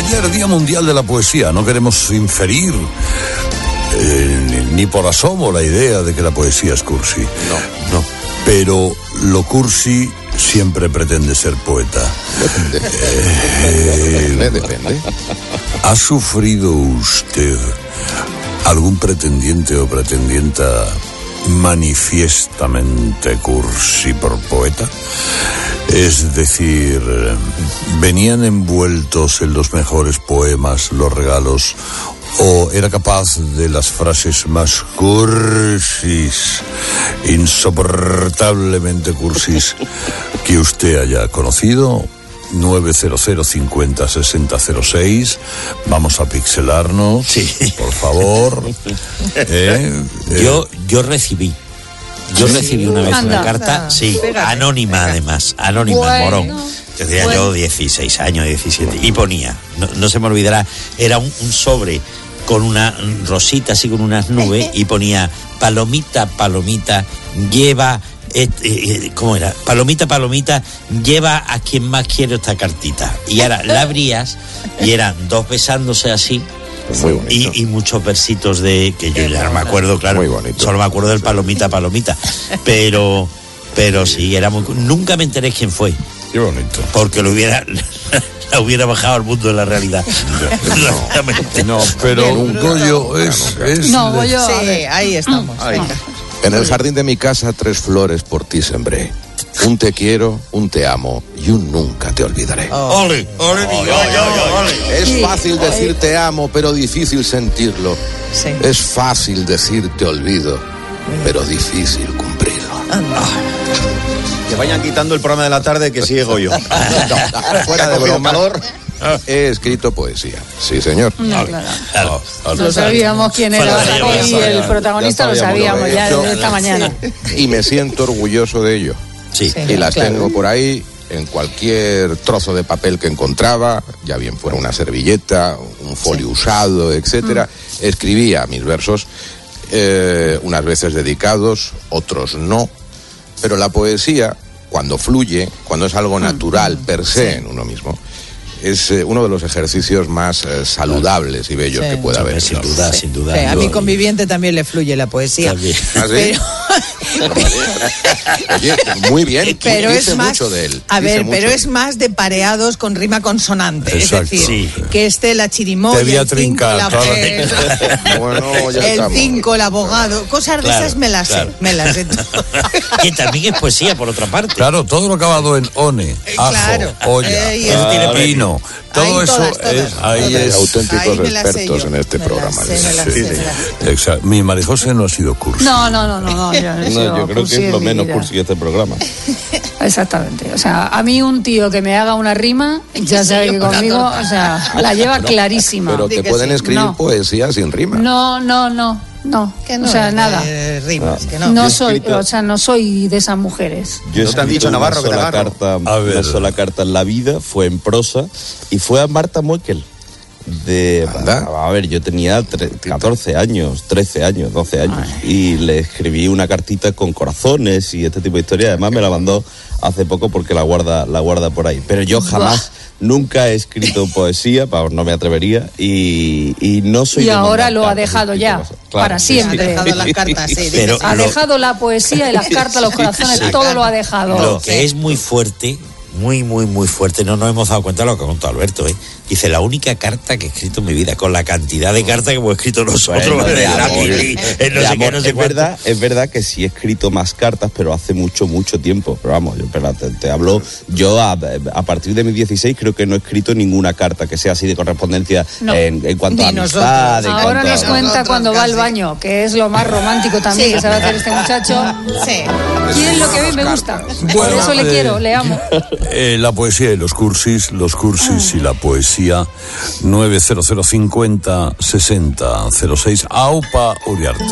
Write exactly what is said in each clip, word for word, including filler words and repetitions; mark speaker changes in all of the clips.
Speaker 1: Ayer, Día Mundial de la Poesía. No queremos inferir eh, ni, ni por asomo la idea de que la poesía es cursi.
Speaker 2: No, no.
Speaker 1: Pero lo cursi siempre pretende ser poeta.
Speaker 2: Depende.
Speaker 1: Eh,
Speaker 2: depende, depende.
Speaker 1: ¿Ha sufrido usted algún pretendiente o pretendienta manifiestamente cursi por poeta? Es decir, ¿venían envueltos en los mejores poemas los regalos o era capaz de las frases más cursis, insoportablemente cursis que usted haya conocido? nueve cero cero cincuenta sesenta cero seis. Vamos a pixelarnos, sí, por favor. ¿Eh?
Speaker 3: Yo, yo recibí. Yo
Speaker 1: ¿Sí?
Speaker 3: recibí una vez
Speaker 4: Anda,
Speaker 3: una carta,
Speaker 4: anda.
Speaker 3: sí,
Speaker 4: Pégate,
Speaker 3: anónima
Speaker 4: pégate.
Speaker 3: además, anónima,
Speaker 4: Bueno,
Speaker 3: morón. Tenía
Speaker 4: bueno.
Speaker 3: yo dieciséis años, diecisiete, y ponía, no, no se me olvidará, era un, un sobre con una rosita así con unas nubes y ponía palomita, palomita, lleva... Eh, eh, ¿Cómo era? Palomita, palomita, lleva a quien más quiere esta cartita. Y ahora la abrías y eran dos besándose así.
Speaker 2: Muy bonito.
Speaker 3: Y, y muchos versitos de que yo ya no me acuerdo, claro.
Speaker 2: Muy bonito.
Speaker 3: Solo me acuerdo del palomita, palomita. Pero, pero sí, era muy. Nunca me enteré quién fue.
Speaker 1: Qué bonito.
Speaker 3: Porque lo hubiera. La hubiera bajado al mundo de la realidad.
Speaker 1: No, pero un Goyo es, es
Speaker 4: No,
Speaker 1: de-
Speaker 4: Goyo, a
Speaker 5: Sí,
Speaker 4: ver.
Speaker 5: ahí estamos.
Speaker 2: Ahí.
Speaker 5: Venga.
Speaker 2: En el jardín de mi casa tres flores por ti sembré. Un te quiero, un te amo y un nunca te olvidaré.
Speaker 3: ¡Ole! ¡Ole! ¡Ole!
Speaker 2: Es fácil decir te amo, pero difícil sentirlo.
Speaker 5: Sí.
Speaker 2: Es fácil decir te olvido, pero difícil cumplirlo.
Speaker 6: Que vayan quitando el programa de la tarde que sigue Goyo.
Speaker 2: Fuera de
Speaker 6: Ha cogido
Speaker 2: broma,
Speaker 6: calor.
Speaker 2: he escrito poesía. Sí, señor.
Speaker 4: No, claro.
Speaker 3: Claro.
Speaker 4: Lo sabíamos quién era
Speaker 3: Faltaría
Speaker 4: hoy
Speaker 3: más,
Speaker 4: y el
Speaker 3: ya
Speaker 4: protagonista lo sabíamos ya
Speaker 2: Yo-
Speaker 4: desde esta mañana.
Speaker 2: Y me siento orgulloso de ello.
Speaker 3: Sí.
Speaker 5: Sí.
Speaker 2: Y las
Speaker 5: Claro.
Speaker 2: tengo por ahí en cualquier trozo de papel que encontraba, ya bien fuera una servilleta, un folio usado, etcétera. Escribía mis versos, eh, unas veces dedicados, otros no. Pero la poesía, cuando fluye, cuando es algo natural per se en uno mismo, es eh, uno de los ejercicios más eh, saludables y bellos
Speaker 5: Sí.
Speaker 2: que pueda haber.
Speaker 3: Sin duda, sin duda.
Speaker 5: Sí, a mi
Speaker 3: Yo-
Speaker 5: conviviente también le fluye la poesía.
Speaker 3: También.
Speaker 2: ¿Ah, sí?
Speaker 5: Pero,
Speaker 2: Oye, muy bien,
Speaker 5: pero
Speaker 2: dice
Speaker 5: es más,
Speaker 2: mucho de él.
Speaker 5: a
Speaker 2: dice
Speaker 5: ver, pero
Speaker 2: mucho.
Speaker 5: es más de pareados con rima consonante.
Speaker 1: Exacto.
Speaker 5: Es decir,
Speaker 3: Sí.
Speaker 5: que esté la chirimoya,
Speaker 1: Te voy a
Speaker 5: el cinco,
Speaker 1: trincar,
Speaker 5: la-
Speaker 1: claro.
Speaker 5: eh,
Speaker 2: Bueno, ya
Speaker 5: el
Speaker 2: estamos.
Speaker 5: cinco, el abogado, cosas de
Speaker 3: Claro,
Speaker 5: esas me las
Speaker 3: claro.
Speaker 5: sé, me las sé.
Speaker 3: Que también es poesía, por otra parte.
Speaker 1: Claro, todo lo acabado en one, ajo,
Speaker 5: claro.
Speaker 1: olla,
Speaker 5: Eh, y
Speaker 3: eso tiene premio.
Speaker 1: vino, todo
Speaker 5: Ahí
Speaker 1: eso
Speaker 5: todas, todas,
Speaker 1: es, ahí
Speaker 5: todas.
Speaker 1: es
Speaker 2: Auténticos
Speaker 5: Ahí me las sé
Speaker 2: expertos
Speaker 5: yo.
Speaker 2: en este
Speaker 5: Me las
Speaker 2: programa.
Speaker 5: sé, me las
Speaker 1: Sí,
Speaker 5: sé,
Speaker 1: sí.
Speaker 5: me las sé.
Speaker 1: Exacto. Mi María José no ha sido cursi.
Speaker 4: No, no, no, no, no. Yo, no he sido
Speaker 6: No, yo creo
Speaker 4: cursi
Speaker 6: que es
Speaker 4: en
Speaker 6: lo
Speaker 4: mi
Speaker 6: menos
Speaker 4: vida.
Speaker 6: cursi de este programa.
Speaker 4: Exactamente. O sea, a mí un tío que me haga una rima, ya sabe que conmigo, o sea, la lleva clarísima.
Speaker 2: Pero
Speaker 5: Di
Speaker 2: te
Speaker 5: que
Speaker 2: pueden
Speaker 5: sí.
Speaker 2: escribir
Speaker 4: No.
Speaker 2: poesía sin rima.
Speaker 4: No, no, no, no.
Speaker 5: Que no,
Speaker 4: o sea,
Speaker 5: eh,
Speaker 4: nada.
Speaker 5: rimas, que no.
Speaker 4: No
Speaker 6: Yo he
Speaker 4: soy,
Speaker 6: escrito-
Speaker 4: o sea, no soy de esas mujeres.
Speaker 6: Yo he ¿No te han escrito dicho, una Navarro, que te sola agarro? carta,
Speaker 1: A ver.
Speaker 6: una sola carta en la vida, fue en prosa, y fue a Marta Moekel. De,
Speaker 2: Anda.
Speaker 6: a ver, yo tenía tre- catorce años, trece años, doce años, y le escribí una cartita con corazones y este tipo de historias. Además me la mandó hace poco porque la guarda, la guarda por ahí. Pero yo jamás, nunca he escrito poesía, pa- no me atrevería, y, y no soy
Speaker 4: Y
Speaker 6: de
Speaker 4: ahora
Speaker 6: mandar
Speaker 4: lo ha
Speaker 6: cartas,
Speaker 4: dejado
Speaker 6: este
Speaker 4: ya,
Speaker 6: tipo de cosas. Claro,
Speaker 4: para
Speaker 6: sí,
Speaker 4: siempre.
Speaker 5: Ha dejado las cartas, sí.
Speaker 3: Pero
Speaker 4: Ha
Speaker 3: lo-
Speaker 4: dejado la poesía y las cartas, los corazones,
Speaker 3: sí.
Speaker 4: todo lo ha dejado.
Speaker 3: Lo que es muy fuerte, muy, muy, muy fuerte, no nos hemos dado cuenta de lo que ha contado Alberto, ¿eh? Dice, la única carta que he escrito en mi vida, con la cantidad de cartas que hemos escrito nosotros,
Speaker 6: Bueno,
Speaker 3: en
Speaker 6: de
Speaker 3: el
Speaker 6: amor,
Speaker 3: lápiz, en no
Speaker 6: de
Speaker 3: sé qué,
Speaker 6: amor.
Speaker 3: no sé
Speaker 6: es
Speaker 3: cuánto.
Speaker 6: verdad, es verdad que sí he escrito más cartas, pero hace mucho, mucho tiempo. Pero vamos, yo, espera, te, te hablo, yo a, a partir de mis dieciséis creo que no he escrito ninguna carta que sea así de correspondencia
Speaker 4: No.
Speaker 6: en, en cuanto
Speaker 5: Ni
Speaker 6: a
Speaker 5: nosotros.
Speaker 6: amistad. en
Speaker 4: Ahora
Speaker 6: cuanto
Speaker 4: nos
Speaker 6: a-
Speaker 4: cuenta
Speaker 5: Nosotros
Speaker 4: cuando va al
Speaker 5: casi.
Speaker 4: baño, que es lo más romántico también
Speaker 5: Sí.
Speaker 4: que sabe hacer este muchacho.
Speaker 5: Sí.
Speaker 4: Y es lo que a mí me gusta. Por
Speaker 1: Bueno,
Speaker 4: eso le
Speaker 1: eh,
Speaker 4: quiero, le amo.
Speaker 1: Eh, la poesía y los cursis, los cursis y la poesía. nueve cero cero cincuenta sesenta cero seis. Aupa Uriarte.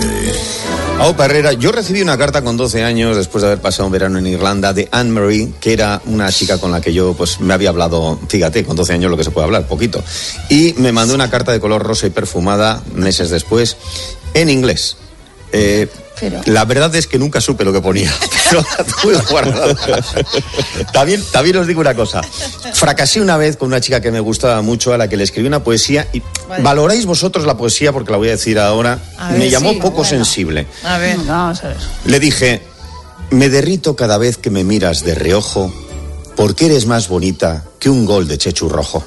Speaker 6: Aupa Herrera, yo recibí una carta con doce años después de haber pasado un verano en Irlanda de Anne-Marie, que era una chica con la que yo pues me había hablado, fíjate, con doce años lo que se puede hablar, poquito. Y me mandó una carta de color rosa y perfumada meses después en inglés. Eh,
Speaker 4: Pero...
Speaker 7: La verdad es que nunca supe lo que ponía, pero la tuve guardada. También, también os digo una cosa. Fracasé una vez con una chica que me gustaba mucho, a la que le escribí una poesía, y vale. Valoráis vosotros la poesía, porque la voy a decir ahora. A me ver, llamó sí, poco bueno. sensible.
Speaker 5: A ver.
Speaker 4: Vamos a ver.
Speaker 7: Le dije, me derrito cada vez que me miras de reojo, porque eres más bonita que un gol de Chechu Rojo.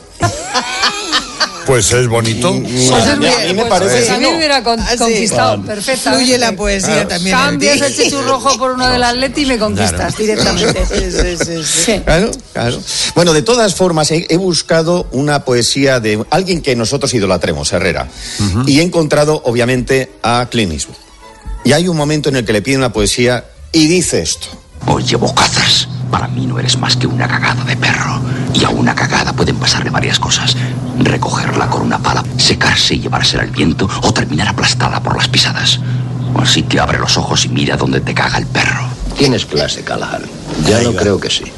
Speaker 1: Pues es bonito.
Speaker 4: Pues a mí me parece pues, a mí me hubiera con, ah, sí. conquistado claro. perfectamente.
Speaker 5: Fluye la poesía claro. también.
Speaker 4: Cambias el Chechu Rojo por uno del Atleti y me conquistas claro. directamente. Sí, sí, sí, sí.
Speaker 7: Sí. Claro, claro. Bueno, de todas formas, he, he buscado una poesía de alguien que nosotros idolatremos, Herrera. Uh-huh. Y he encontrado, obviamente, a Clint Eastwood. Y hay un momento en el que le pide una poesía y dice esto.
Speaker 8: Oye, bocazas, para mí no eres más que una cagada de perro. Y a una cagada pueden pasarle varias cosas. Recogerla con una pala, secarse y llevársela al viento, o terminar aplastada por las pisadas. Así que abre los ojos y mira dónde te caga el perro.
Speaker 9: Tienes clase, Callahan. Ya no creo que sí.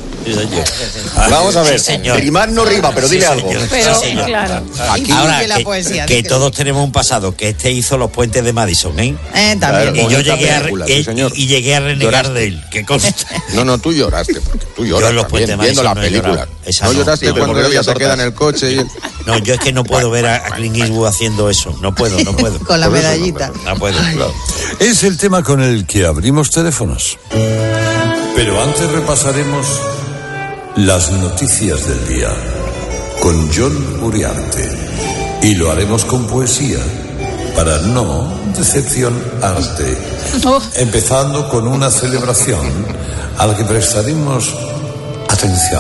Speaker 7: Vamos a ver, sí, rimar no rima, pero dile sí, algo.
Speaker 4: Pero, sí, claro.
Speaker 3: Aquí, ahora, que, la poesía, que, que todos tenemos un pasado, que este hizo los puentes de Madison, ¿eh?
Speaker 5: eh también.
Speaker 3: Y yo llegué a, película, sí, y, y llegué a renegar lloraste. de él. ¿Qué cosa?
Speaker 2: No, no, tú lloraste, porque tú lloras
Speaker 3: yo los puentes de Madison
Speaker 2: viendo la
Speaker 3: no
Speaker 2: película.
Speaker 3: Esa
Speaker 2: no,
Speaker 3: no
Speaker 2: lloraste cuando ella se queda en el coche. Y...
Speaker 3: No, yo es que no puedo ver a Clint Eastwood haciendo eso. No puedo, no puedo.
Speaker 5: Con la medallita.
Speaker 3: No puedo. Claro.
Speaker 1: Es el tema con el que abrimos teléfonos. Pero antes repasaremos las noticias del día con John Uriarte, y lo haremos con poesía para no decepcionarte, oh. empezando con una celebración a la que prestaremos atención.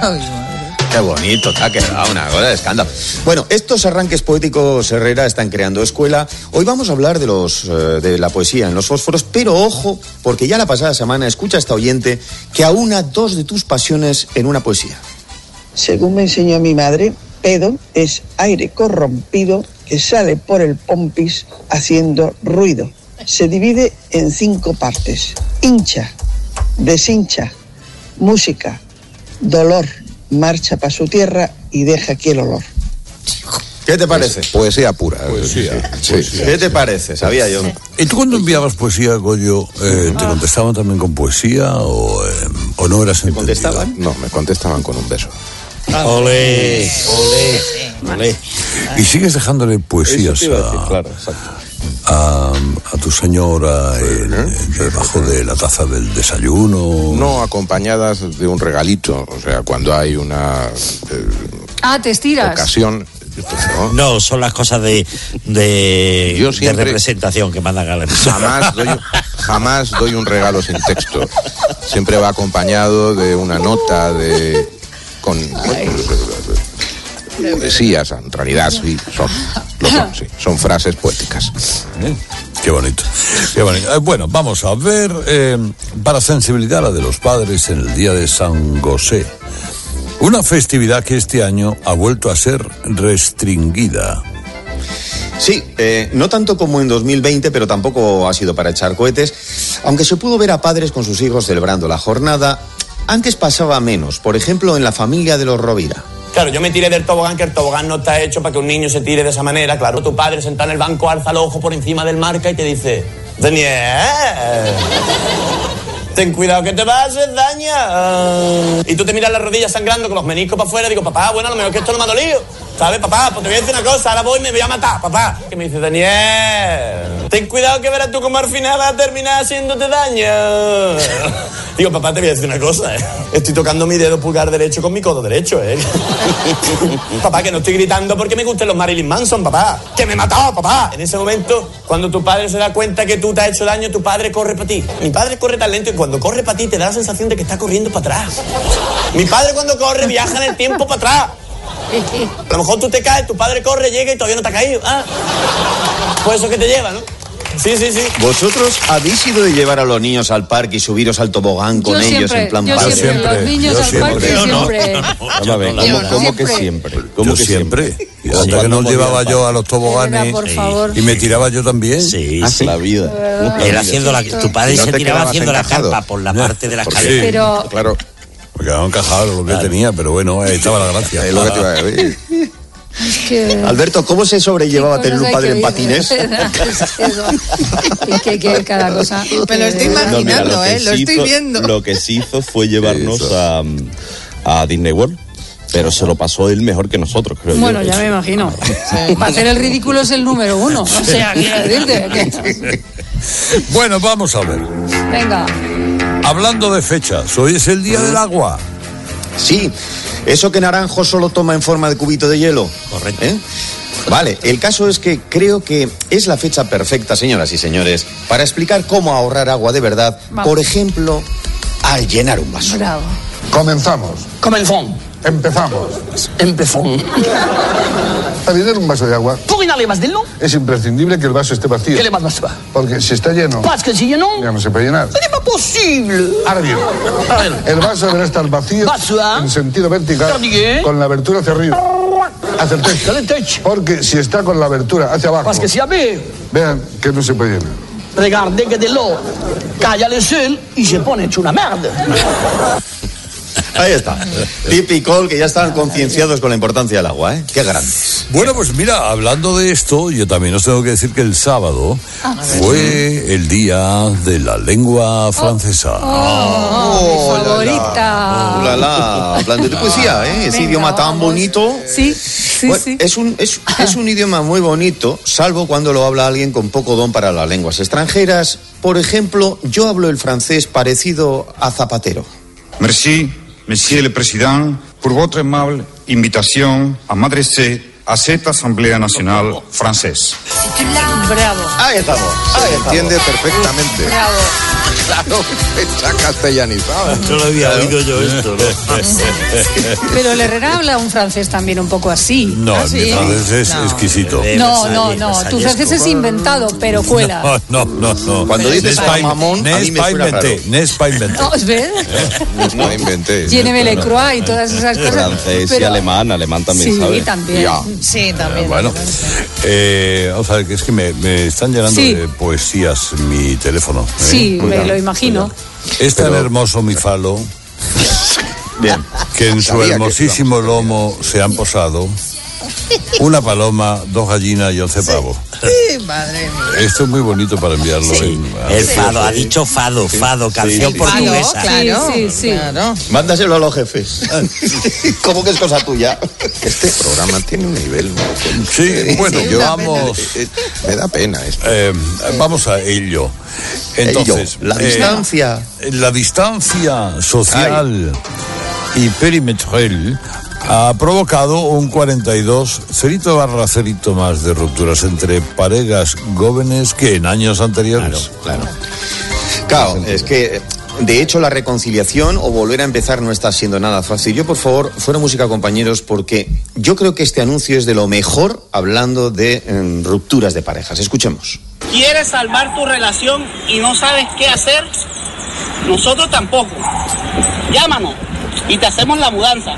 Speaker 7: Qué bonito te ha quedado, una cosa de escándalo. Bueno, estos arranques poéticos, Herrera, están creando escuela. Hoy vamos a hablar de los eh, de la poesía en los fósforos, pero ojo, porque ya la pasada semana escucha a esta oyente que aúna dos de tus pasiones en una poesía.
Speaker 10: Según me enseñó mi madre, pedo es aire corrompido que sale por el pompis haciendo ruido. Se divide en cinco partes: hincha, deshincha, música, dolor, marcha para su tierra y deja aquí el olor.
Speaker 7: ¿Qué te parece?
Speaker 2: Poesía pura.
Speaker 7: Poesía. Sí. Poesía. ¿Qué te parece? Sabía yo.
Speaker 1: ¿Y tú cuando enviabas poesía, Goyo, eh, te contestaban también con poesía o, eh, o no eras entendido?
Speaker 7: ¿Te contestaban?
Speaker 2: No, me contestaban con un beso.
Speaker 3: Ah, olé, olé, olé.
Speaker 1: Y sigues dejándole poesías a, decir, claro, a, a tu señora en, en, debajo de la taza del desayuno.
Speaker 2: No, acompañadas de un regalito, o sea, cuando hay una eh,
Speaker 4: ah, te estiras.
Speaker 2: ocasión.
Speaker 3: ¿No? no, son las cosas de de, Yo siempre, de representación que mandan a la
Speaker 2: jamás doy, jamás doy un regalo sin texto. Siempre va acompañado de una nota de con poesías, en realidad sí, son, lo son, sí, son frases poéticas.
Speaker 1: ¿Eh? Qué bonito, qué bonito. Eh, bueno, vamos a ver, eh, para sensibilidad a la de los padres en el día de San José, una festividad que este año ha vuelto a ser restringida.
Speaker 7: Sí, eh, no tanto como en dos mil veinte, pero tampoco ha sido para echar cohetes, aunque se pudo ver a padres con sus hijos celebrando la jornada. Antes pasaba menos, por ejemplo, en la familia de los Rovira.
Speaker 11: Claro, yo me tiré del tobogán, que el tobogán no está hecho para que un niño se tire de esa manera. Claro, tu padre sentado en el banco alza el ojo por encima del marca y te dice: Daniel, ten cuidado que te vas a hacer daño. Y tú te miras las rodillas sangrando con los meniscos para afuera. Digo, papá, bueno, a lo mejor que esto no me ha dolido, ¿sabes, papá? Pues te voy a decir una cosa, ahora voy y me voy a matar, papá. Que me dice: Daniel, ten cuidado que verás tú cómo al final vas a terminar haciéndote daño. Digo, papá, te voy a decir una cosa, ¿eh? Estoy tocando mi dedo pulgar derecho con mi codo derecho, ¿eh? Papá, que no estoy gritando porque me gusten los Marilyn Manson, papá. Que me he matado, papá. En ese momento, cuando tu padre se da cuenta que tú te has hecho daño, tu padre corre para ti. Mi padre corre tan lento y cuando corre para ti te da la sensación de que está corriendo para atrás. Mi padre cuando corre viaja en el tiempo para atrás. A lo mejor tú te caes, tu padre corre, llega y todavía no te ha caído. Ah. Pues eso que te lleva, ¿no? Sí, sí, sí.
Speaker 7: ¿Vosotros habéis ido de llevar a los niños al parque y subiros al tobogán con
Speaker 4: yo
Speaker 7: ellos
Speaker 4: siempre,
Speaker 7: en plan
Speaker 4: yo
Speaker 7: parque?
Speaker 4: Siempre, los niños
Speaker 7: yo
Speaker 4: al
Speaker 7: siempre.
Speaker 4: parque
Speaker 7: Yo no,
Speaker 4: siempre.
Speaker 7: No, no, no.
Speaker 6: A ver, ¿cómo,
Speaker 4: no.
Speaker 6: ¿cómo que siempre? ¿Cómo
Speaker 1: yo
Speaker 6: que
Speaker 1: siempre.
Speaker 6: siempre?
Speaker 1: Y hasta que no llevaba yo a los toboganes
Speaker 4: por favor.
Speaker 1: y me tiraba yo también.
Speaker 3: Sí,
Speaker 6: sí. La vida.
Speaker 3: Él haciendo la, tu padre no se tiraba haciendo encajado. La carpa por la parte de la escalera.
Speaker 1: Sí,
Speaker 4: pero
Speaker 1: claro. Me quedaba encajado lo que claro. tenía, pero bueno, ahí estaba la gracia.
Speaker 2: Es lo que te iba a decir.
Speaker 4: Es que...
Speaker 7: Alberto, ¿cómo se sobrellevaba tener un padre en patines?
Speaker 4: Es que, que cada cosa...
Speaker 5: Me lo estoy imaginando,
Speaker 6: No, mira, lo que
Speaker 5: ¿eh? Lo
Speaker 6: sí
Speaker 5: estoy
Speaker 6: hizo-
Speaker 5: viendo.
Speaker 6: Lo que sí hizo fue llevarnos a, a Disney World, pero se lo pasó él mejor que nosotros, creo
Speaker 4: Bueno,
Speaker 6: yo.
Speaker 4: ya me imagino. Para hacer el ridículo es el número uno. O sea, quiero decirte que...
Speaker 1: Bueno, vamos a ver.
Speaker 4: Venga.
Speaker 1: Hablando de fechas, hoy es el Día del Agua.
Speaker 7: Sí, eso que Naranjo solo toma en forma de cubito de hielo.
Speaker 3: Correcto.
Speaker 7: ¿Eh? Vale, el caso es que creo que es la fecha perfecta, señoras y señores, para explicar cómo ahorrar agua de verdad.
Speaker 4: Vamos.
Speaker 7: Por ejemplo, al llenar un vaso.
Speaker 4: Bravo.
Speaker 12: Comenzamos.
Speaker 13: Comenzón.
Speaker 12: Empezamos.
Speaker 13: Empezón.
Speaker 12: Para llenar un vaso de agua
Speaker 13: Pour inhaler más de l'eau,
Speaker 12: es imprescindible que el vaso esté vacío.
Speaker 13: ¿qué le más va?
Speaker 12: Porque si está lleno,
Speaker 13: Parce que si yo no,
Speaker 12: ya no se puede llenar.
Speaker 13: ce n'est pas possible.
Speaker 12: Ahora bien,
Speaker 13: A ver,
Speaker 12: el vaso deberá estar vacío
Speaker 13: Vaso, ¿ah?
Speaker 12: en sentido vertical
Speaker 13: Vertical.
Speaker 12: con la abertura hacia arriba, hacia el
Speaker 13: que
Speaker 12: techo.
Speaker 13: le techo.
Speaker 12: Porque si está con la abertura hacia abajo,
Speaker 13: Parce que si avait,
Speaker 12: vean que no se puede llenar.
Speaker 13: regardez que de l'eau cae al suelo y se pone hecho una merde.
Speaker 7: Ahí está. Pip y Col, que ya están concienciados con la importancia del agua, ¿eh? Qué grandes.
Speaker 1: Bueno, pues mira, hablando de esto, yo también os tengo que decir que el sábado fue el día de la lengua francesa.
Speaker 4: Oh, mi favorita.
Speaker 7: Uh, la, la. Hablando de poesía, ¿eh? Ese
Speaker 4: Venga,
Speaker 7: idioma tan
Speaker 4: vamos.
Speaker 7: bonito.
Speaker 4: Sí, sí,
Speaker 7: Bueno,
Speaker 4: sí.
Speaker 7: Es, un, es, es un idioma muy bonito, salvo cuando lo habla alguien con poco don para las lenguas extranjeras. Por ejemplo, yo hablo el francés parecido a Zapatero.
Speaker 14: Merci, Monsieur le Président, pour votre aimable invitation à m'adresser à cette Assemblée nationale française.
Speaker 4: Bravo.
Speaker 7: Ahí estamos. Ahí
Speaker 2: Se
Speaker 7: estamos.
Speaker 2: entiende perfectamente.
Speaker 4: Bravo.
Speaker 2: Claro, está castellanizado.
Speaker 3: No lo había oído yo esto, ¿no?
Speaker 4: Pero el Herrera habla un francés también un poco así.
Speaker 1: No,
Speaker 5: ¿Ah,
Speaker 1: mi
Speaker 5: sí?
Speaker 1: francés es
Speaker 5: No.
Speaker 1: exquisito.
Speaker 3: Eh,
Speaker 4: No, no,
Speaker 3: Versalles,
Speaker 4: no. Tu
Speaker 3: versallesco.
Speaker 4: francés es inventado, pero cuela.
Speaker 1: No, no, no, no.
Speaker 7: Cuando dices
Speaker 1: N'est pas-
Speaker 7: mamón, a mí me
Speaker 1: n'est pas
Speaker 7: suena
Speaker 1: inventé,
Speaker 7: raro.
Speaker 1: n'est pas inventé.
Speaker 4: No, ¿ves?
Speaker 2: No inventé.
Speaker 4: Tiene le Croix y todas esas cosas.
Speaker 6: Francés y
Speaker 4: pero-
Speaker 6: alemán, alemán también
Speaker 4: Sí,
Speaker 6: sabe.
Speaker 4: también.
Speaker 2: Ya.
Speaker 5: Sí, también.
Speaker 1: Bueno, eh, vamos a ver, que es que me, me están llenando
Speaker 4: Sí.
Speaker 1: de poesías mi teléfono. ¿eh?
Speaker 4: Sí, me
Speaker 1: Cuidado,
Speaker 4: lo imagino.
Speaker 1: Es tan
Speaker 7: Pero-
Speaker 1: hermoso mi falo
Speaker 7: Bien.
Speaker 1: que en su
Speaker 2: Sabía que
Speaker 1: hermosísimo lomo se han posado una paloma, dos gallinas y once pavos.
Speaker 5: Sí, madre mía.
Speaker 1: Esto es muy bonito para enviarlo.
Speaker 3: Sí,
Speaker 1: en-
Speaker 3: el fado, ha dicho fado, fado, canción
Speaker 5: sí.
Speaker 3: portuguesa.
Speaker 5: Claro,
Speaker 4: Sí, sí, sí.
Speaker 5: claro.
Speaker 7: Mándaselo a los jefes. ¿Cómo que es cosa tuya?
Speaker 2: Este programa tiene un nivel. ¿no?
Speaker 1: Sí, bueno,
Speaker 2: Yo-
Speaker 1: vamos,
Speaker 2: eh, eh, me da pena esto.
Speaker 1: eh, vamos a ello. Entonces,
Speaker 7: Ello, la
Speaker 1: eh,
Speaker 7: distancia.
Speaker 1: la distancia social y perimetral ha provocado un cuarenta y dos cerito barra cerito más de rupturas entre parejas jóvenes que en años anteriores.
Speaker 7: Claro. Claro, es que de hecho la reconciliación o volver a empezar no está siendo nada fácil. Yo, por favor, fuera música, compañeros, porque yo creo que este anuncio es de lo mejor hablando de eh, rupturas de parejas. Escuchemos.
Speaker 15: ¿Quieres salvar tu relación y no sabes qué hacer? Nosotros tampoco. Llámanos y te hacemos la mudanza.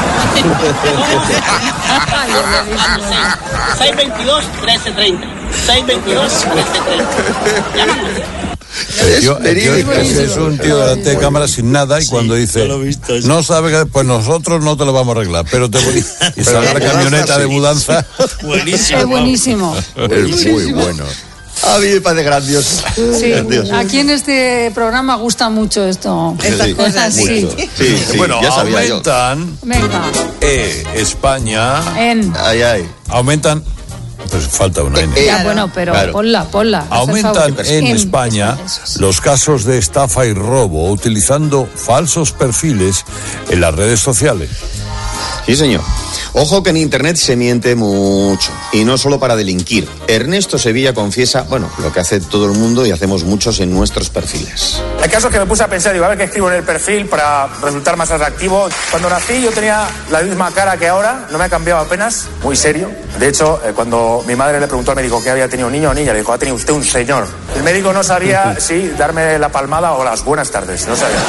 Speaker 15: seis dos dos, trece treinta. seis dos dos, trece treinta. Llámanos.
Speaker 1: El tío, el tío es, es un tío delante de cámara sin nada y cuando dice
Speaker 3: no lo he visto, sí.
Speaker 1: no sabe que pues nosotros no te lo vamos a arreglar, pero te voy y sale la camioneta de mudanza.
Speaker 3: Buenísimo.
Speaker 4: Es buenísimo.
Speaker 2: Es muy bueno.
Speaker 7: A mí me parece grandioso.
Speaker 4: Sí,
Speaker 7: Grandioso.
Speaker 4: aquí en este programa gusta mucho esto.
Speaker 5: Estas cosas, sí.
Speaker 7: Mucho. Sí, sí,
Speaker 1: Bueno,
Speaker 7: ya sabía yo.
Speaker 1: aumentan
Speaker 4: Venga,
Speaker 1: eh, España,
Speaker 4: en.
Speaker 7: Ay, ay.
Speaker 1: aumentan, pues falta una N.
Speaker 4: Ya, bueno, pero
Speaker 7: claro.
Speaker 4: ponla, ponla. haz el
Speaker 1: Aumentan
Speaker 4: favor.
Speaker 1: en España
Speaker 4: eso, eso.
Speaker 1: los casos de estafa y robo utilizando falsos perfiles en las redes sociales.
Speaker 7: Sí, señor. Ojo que en Internet se miente mucho, y no solo para delinquir. Ernesto Sevilla confiesa, bueno, lo que hace todo el mundo y hacemos muchos en nuestros perfiles.
Speaker 16: El caso es que me puse a pensar, digo, a ver qué escribo en el perfil para resultar más atractivo. Cuando nací yo tenía la misma cara que ahora, no me ha cambiado apenas, muy serio. De hecho, eh, cuando mi madre le preguntó al médico que había tenido niño o niña, le dijo, ha tenido usted un señor. El médico no sabía si darme la palmada o las buenas tardes, no sabía.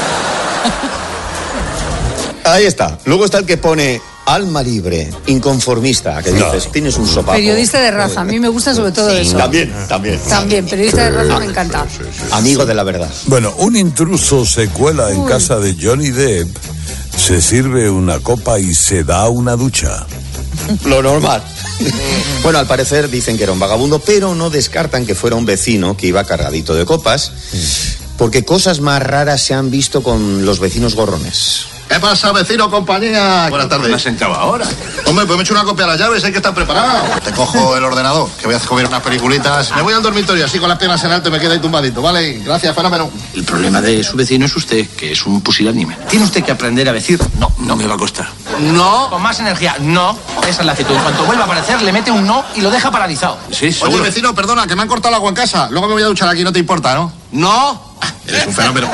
Speaker 7: Ahí está. Luego está el que pone alma libre, inconformista, que dices, tienes un sopapo.
Speaker 4: Periodista de raza, a mí me gusta sobre todo eso.
Speaker 7: También, también.
Speaker 4: También, periodista de raza me encanta.
Speaker 7: Amigo de la verdad.
Speaker 1: Bueno, un intruso se cuela en
Speaker 4: Uy.
Speaker 1: casa de Johnny Depp, se sirve una copa y se da una ducha.
Speaker 7: Lo normal. Bueno, al parecer dicen que era un vagabundo, pero no descartan que fuera un vecino que iba cargadito de copas, porque cosas más raras se han visto con los vecinos gorrones.
Speaker 17: ¿Qué pasa, vecino, compañía? Buenas tardes.
Speaker 9: ¿Me has entrado ahora?
Speaker 17: Hombre, pues me he hecho una copia de las llaves, hay que estar preparado. Te cojo el ordenador, que voy a comer unas peliculitas. Me voy al dormitorio, así con las piernas en alto y me quedo ahí tumbadito, ¿vale? Gracias, fenómeno.
Speaker 9: El problema de su vecino es usted, que es un pusilánime. Tiene usted que aprender a decir, no, no me va a costar.
Speaker 13: No, con más energía, no. Esa es la actitud. En cuanto vuelva a aparecer, le mete un no y lo deja paralizado.
Speaker 9: Sí, seguro.
Speaker 17: Oye, vecino, perdona, que me han cortado el agua en casa. Luego me voy a duchar aquí, no te importa, ¿no?
Speaker 13: No.
Speaker 17: Eres un fenómeno.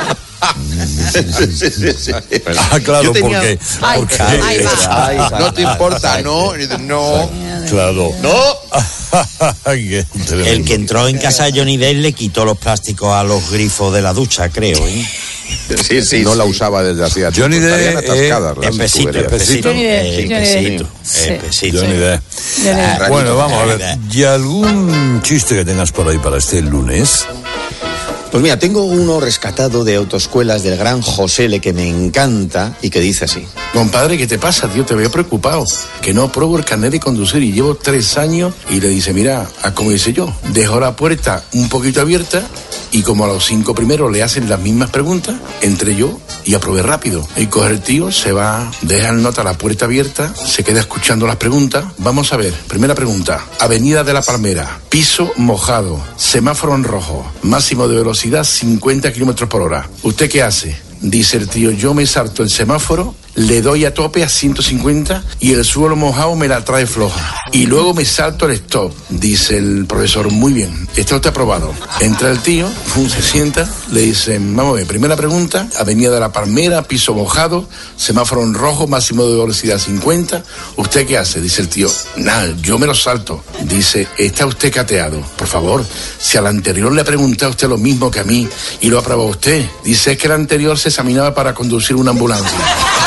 Speaker 7: Sí, sí, sí.
Speaker 1: Ah, claro,
Speaker 7: tenía...
Speaker 1: porque...
Speaker 5: Ay,
Speaker 1: porque
Speaker 5: ahí va.
Speaker 7: Ay,
Speaker 2: No te importa, ¿no? No.
Speaker 1: Claro.
Speaker 7: ¡No!
Speaker 3: El que entró en casa de Johnny Depp le quitó los plásticos a los grifos de la ducha, creo, ¿eh?
Speaker 7: Sí, sí,
Speaker 2: no
Speaker 7: sí.
Speaker 2: la usaba desde hacía tiempo.
Speaker 1: Johnny Depp,
Speaker 2: Estarían atascadas las
Speaker 3: Empecito,
Speaker 2: tuberías.
Speaker 3: empecito.
Speaker 4: Johnny Depp, Johnny Depp.
Speaker 3: Empecito,
Speaker 4: Sí.
Speaker 3: empecito.
Speaker 1: Johnny Depp.
Speaker 4: Johnny Depp.
Speaker 3: Ah,
Speaker 1: Bueno, vamos a ver.
Speaker 3: Johnny Depp.
Speaker 1: ¿Y algún chiste que tengas por ahí para este lunes?
Speaker 7: Pues mira, tengo uno rescatado de autoescuelas del gran Josele que me encanta y que dice así.
Speaker 18: Compadre, ¿qué te pasa, tío? Te veo preocupado. Que no pruebo el carnet de conducir y llevo tres años y le dice, mira, como dice yo, dejo la puerta un poquito abierta y como a los cinco primeros le hacen las mismas preguntas, entré yo y aprobé rápido. Y coge el tío, se va, deja el nota la puerta abierta, se queda escuchando las preguntas. Vamos a ver, primera pregunta. Avenida de la Palmera, piso mojado, semáforo en rojo, máximo de velocidad cincuenta kilómetros por hora. ¿Usted qué hace? Dice el tío, yo me salto el semáforo, le doy a tope a ciento cincuenta y el suelo mojado me la trae floja. Y luego me salto el stop. Dice el profesor, muy bien, está usted aprobado. Entra el tío, pum, se sienta, le dicen, vamos a ver, primera pregunta, Avenida de la Palmera, piso mojado, semáforo en rojo, máximo de velocidad cincuenta. ¿Usted qué hace? Dice el tío, nada, yo me lo salto. Dice, está usted cateado. Por favor, si al anterior le pregunté a usted lo mismo que a mí y lo aprobó usted. Dice, es que el anterior se examinaba para conducir una ambulancia.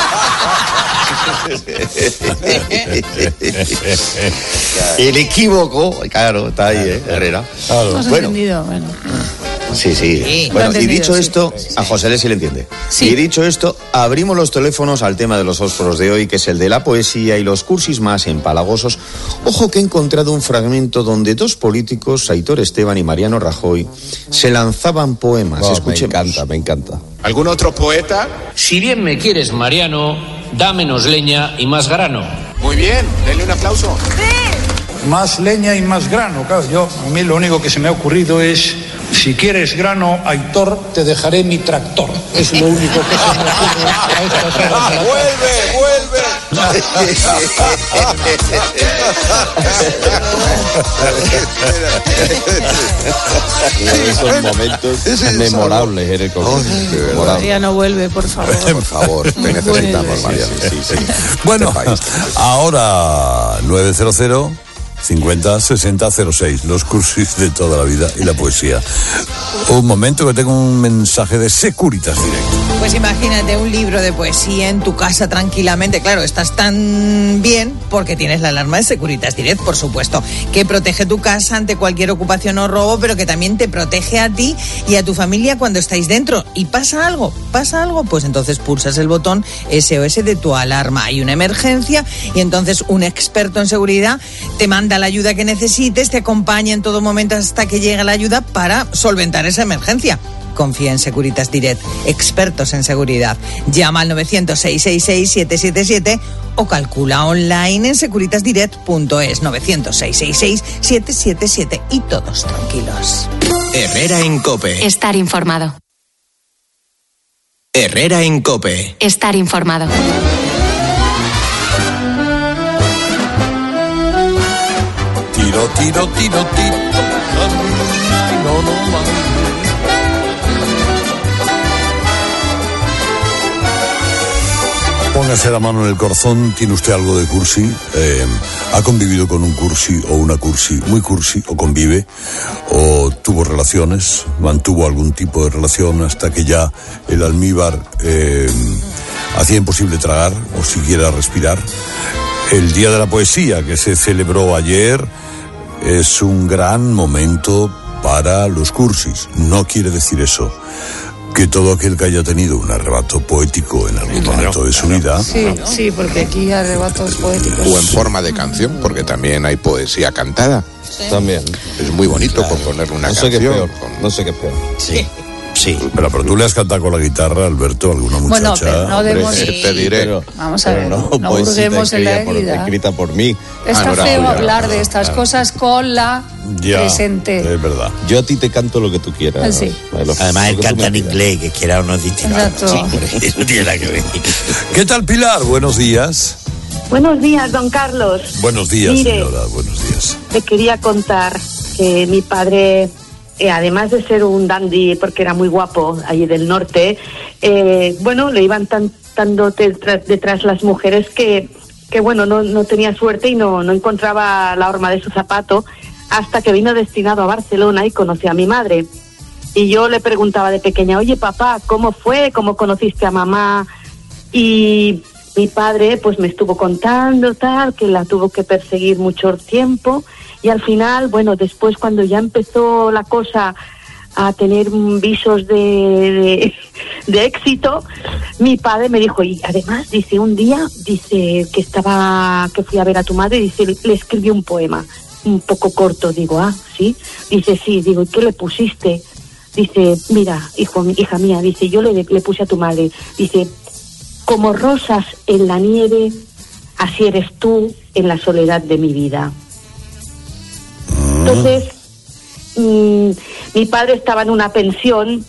Speaker 7: El equívoco, claro, está ahí, ¿eh, Herrera?
Speaker 4: No has
Speaker 7: Bueno,
Speaker 4: entendido, bueno.
Speaker 7: sí, sí.
Speaker 4: Sí.
Speaker 7: Bueno,
Speaker 4: Lo he
Speaker 7: y dicho
Speaker 4: entendido, sí.
Speaker 7: esto, a José Le sí le entiende.
Speaker 4: Sí.
Speaker 7: Y dicho esto, abrimos los teléfonos al tema de los fósforos de hoy, que es el de la poesía y los cursis más empalagosos. Ojo que he encontrado un fragmento donde dos políticos, Aitor Esteban y Mariano Rajoy, se lanzaban poemas.
Speaker 6: Oh, me
Speaker 7: Escuchemos.
Speaker 6: encanta, me encanta.
Speaker 2: ¿Algún otro poeta?
Speaker 19: Si bien me quieres, Mariano, da menos leña y más grano.
Speaker 2: Muy bien, denle un aplauso.
Speaker 20: Más leña y más grano, claro. Yo, a mí lo único que se me ha ocurrido es, si quieres grano, Aitor, te dejaré mi tractor. Es lo único que se me ocurre a estas horas de la tarde.
Speaker 2: ¡Vuelve, vuelve!
Speaker 6: Esos momentos memorables en el concurso.
Speaker 4: Todavía no vuelve, por favor.
Speaker 2: Por favor, te necesitamos, Mariano.
Speaker 6: Sí, sí.
Speaker 1: Bueno, ahora nueve cero cero cincuenta sesenta cero seis, los cursis de toda la vida y la poesía. Un momento que tengo un mensaje de Securitas Direct.
Speaker 5: Pues imagínate un libro de poesía en tu casa tranquilamente. Claro, estás tan bien porque tienes la alarma de Securitas Direct, por supuesto, que protege tu casa ante cualquier ocupación o robo, pero que también te protege a ti y a tu familia cuando estáis dentro. Y pasa algo, pasa algo, pues entonces pulsas el botón S O S de tu alarma. Hay una emergencia y entonces un experto en seguridad te manda la ayuda que necesites, te acompaña en todo momento hasta que llegue la ayuda para solventar esa emergencia. Confía en Securitas Direct, expertos en seguridad. Llama al novecientos, seiscientos sesenta y seis, siete siete siete o calcula online en securitas direct punto es. novecientos, seiscientos sesenta y seis, siete siete siete y todos tranquilos.
Speaker 21: Herrera en COPE.
Speaker 22: Estar informado.
Speaker 21: Herrera en COPE.
Speaker 22: Estar informado.
Speaker 1: Tiro, tiro, tiro, tiro. No, no, no. Póngase la mano en el corazón, ¿tiene usted algo de cursi? Eh, ¿Ha convivido con un cursi o una cursi, muy cursi, o convive? ¿O tuvo relaciones? ¿Mantuvo algún tipo de relación hasta que ya el almíbar eh, hacía imposible tragar o siquiera respirar? El Día de la Poesía, que se celebró ayer, es un gran momento para los cursis. No quiere decir eso que todo aquel que haya tenido un arrebato poético en algún
Speaker 2: Claro,
Speaker 1: momento de su
Speaker 2: claro.
Speaker 1: vida,
Speaker 4: Sí, sí, porque aquí arrebatos poéticos.
Speaker 2: O en forma de canción, porque también hay poesía cantada.
Speaker 6: También.
Speaker 2: Es muy bonito componerle una
Speaker 6: No sé qué es
Speaker 2: canción.
Speaker 6: peor. No sé qué es peor.
Speaker 3: Sí. Sí.
Speaker 1: Pero, pero tú le has cantado con la guitarra, Alberto, a alguna muchacha.
Speaker 4: Bueno, pero no demos-
Speaker 2: Hombre, te diré.
Speaker 6: Pero-
Speaker 4: Vamos a
Speaker 6: pero
Speaker 4: ver,
Speaker 6: no,
Speaker 4: no
Speaker 6: poesía
Speaker 4: hurguemos en la
Speaker 6: escrita por-
Speaker 4: herida.
Speaker 6: escrita por mí.
Speaker 4: Está
Speaker 2: Ah, no,
Speaker 4: feo
Speaker 2: no,
Speaker 4: hablar
Speaker 2: no,
Speaker 4: de estas cosas con la
Speaker 1: Ya,
Speaker 4: presente.
Speaker 1: es verdad.
Speaker 6: Yo a ti te canto lo que tú quieras.
Speaker 4: Ah, sí.
Speaker 6: Lo-
Speaker 3: Además,
Speaker 6: lo
Speaker 3: él
Speaker 6: que tú
Speaker 3: canta
Speaker 6: me
Speaker 3: en
Speaker 6: pidas.
Speaker 3: inglés, que quiera o no es distinto.
Speaker 4: Exacto.
Speaker 3: Sí, hombre, no tiene nada que ver.
Speaker 1: ¿Qué tal, Pilar? Buenos días.
Speaker 8: Buenos días, don Carlos.
Speaker 1: Buenos días,
Speaker 8: Mire,
Speaker 1: señora. Buenos días.
Speaker 8: te quería contar que mi padre, eh, además de ser un dandy, porque era muy guapo allí del norte, eh, bueno, le iban tan, tanto detrás, detrás las mujeres que, que bueno, no, no tenía suerte y no, no encontraba la horma de su zapato hasta que vino destinado a Barcelona y conoció a mi madre. Y yo le preguntaba de pequeña, oye papá, ¿cómo fue? ¿Cómo conociste a mamá? Y mi padre pues me estuvo contando tal, que la tuvo que perseguir mucho tiempo y al final, bueno, después cuando ya empezó la cosa a tener visos de, de, de éxito, mi padre me dijo, y además, dice, un día, dice, que estaba, que fui a ver a tu madre, dice, le escribí un poema, un poco corto, digo, ah, ¿sí? Dice, sí, digo, ¿y qué le pusiste? Dice, mira, hijo, hija mía, dice, yo le, le puse a tu madre, dice, como rosas en la nieve, así eres tú en la soledad de mi vida. Entonces, mmm, mi padre estaba en una pensión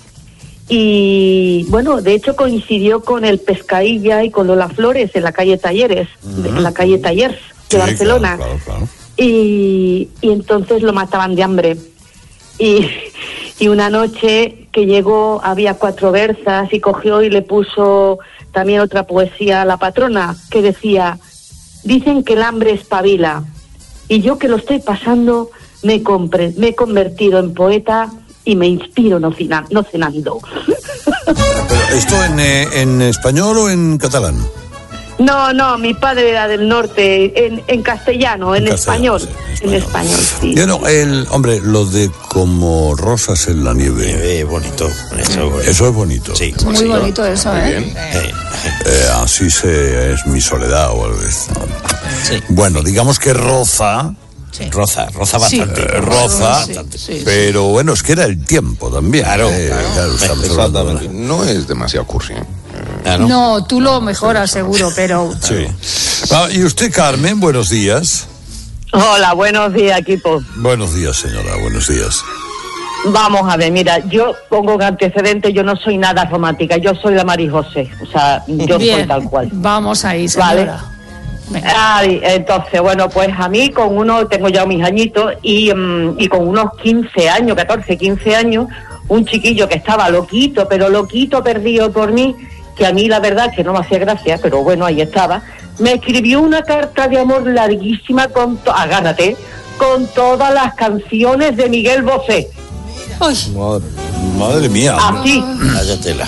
Speaker 8: y, bueno, de hecho coincidió con el Pescadilla y con Lola Flores en la calle Talleres, de- en la calle Tallers de
Speaker 1: Sí,
Speaker 8: Barcelona.
Speaker 1: claro, claro, claro.
Speaker 8: Y, y entonces lo mataban de hambre. Y, y una noche que llegó había cuatro versas y cogió y le puso también otra poesía a la patrona que decía, dicen que el hambre espabila y yo que lo estoy pasando me, compre, me he convertido en poeta y me inspiro no, cina, no cenando.
Speaker 1: Pero, ¿esto en, eh, en español o en catalán?
Speaker 8: No, no, mi padre era del norte, en, en castellano, en,
Speaker 1: En
Speaker 8: español,
Speaker 1: castellano,
Speaker 8: en español, sí.
Speaker 1: Bueno, el, hombre, lo de como rosas en la nieve.
Speaker 3: Nieve, bonito. Eso,
Speaker 1: Eso es bonito.
Speaker 3: Sí.
Speaker 4: Es muy bonito eso,
Speaker 1: Muy
Speaker 4: ¿eh?
Speaker 1: bien. Eh, así se, es mi soledad o algo así. Bueno, digamos que roza.
Speaker 3: Roza, roza
Speaker 1: Sí.
Speaker 3: bastante.
Speaker 1: Eh, roza,
Speaker 3: Sí, sí,
Speaker 1: pero bueno, es que era el tiempo también.
Speaker 3: Claro,
Speaker 1: eh,
Speaker 3: claro.
Speaker 1: claro, estamos hablando de una-
Speaker 2: No es demasiado cursi. ¿eh?
Speaker 4: No, tú lo mejoras seguro, pero
Speaker 1: Sí. Ah, y usted, Carmen, buenos días.
Speaker 22: Hola, buenos días, equipo.
Speaker 1: Buenos días, señora, buenos días.
Speaker 22: Vamos a ver, mira, yo pongo un antecedente, yo no soy nada romántica, yo soy la Mari José, o sea, yo soy
Speaker 4: bien,
Speaker 22: tal cual.
Speaker 4: vamos ahí, señora.
Speaker 22: Ay, entonces, bueno, pues a mí con uno, tengo ya mis añitos, y, mm, y con unos quince años, catorce, quince años, un chiquillo que estaba loquito, pero loquito perdido por mí, que a mí la verdad que no me hacía gracia, pero bueno, ahí estaba, me escribió una carta de amor larguísima, con to- agárrate, con todas las canciones de Miguel Bosé.
Speaker 1: Madre, madre mía.
Speaker 22: Así.
Speaker 3: Váyatela.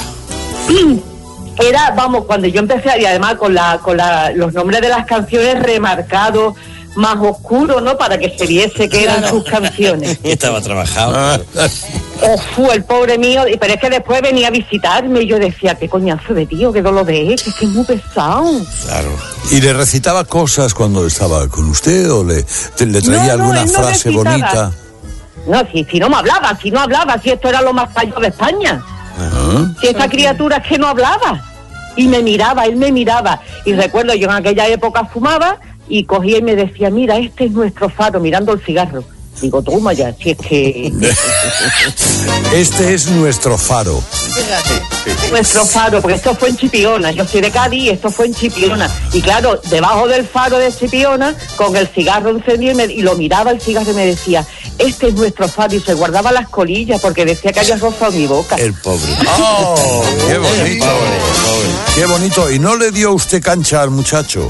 Speaker 22: Era, vamos, cuando yo empecé, y además con la, con la, los nombres de las canciones remarcados, más oscuros, ¿no? Para que se viese que eran sus canciones.
Speaker 3: Estaba trabajado.
Speaker 22: Oh, fu, el pobre mío, y- pero es que después venía a visitarme y yo decía, qué coñazo de tío, qué dolor de es, que es que es muy pesado.
Speaker 3: Claro.
Speaker 1: ¿Y le recitaba cosas cuando estaba con usted o le, te- le traía
Speaker 22: No, no,
Speaker 1: alguna
Speaker 22: él no
Speaker 1: frase
Speaker 22: recitaba.
Speaker 1: bonita?
Speaker 22: No, si, si no me hablaba, si no hablaba, si esto era lo más fallo de España.
Speaker 1: Ajá.
Speaker 22: Si esa criatura es que no hablaba. Y me miraba, él me miraba. Y recuerdo, yo en aquella época fumaba y cogía y me decía, mira, este es nuestro faro, mirando el cigarro. Digo, toma ya, si es que...
Speaker 1: Este es nuestro faro.
Speaker 22: Nuestro faro, porque esto fue en Chipiona. Yo soy de Cádiz y esto fue en Chipiona. Y claro, debajo del faro de Chipiona, con el cigarro encendido, y, me- y lo miraba el cigarro y me decía, este es nuestro faro. Y se guardaba las colillas porque decía que había rozado mi boca.
Speaker 3: El pobre.
Speaker 1: ¡Oh! ¡Qué bonito! ¡Qué bonito! ¿Y no le dio usted cancha al muchacho?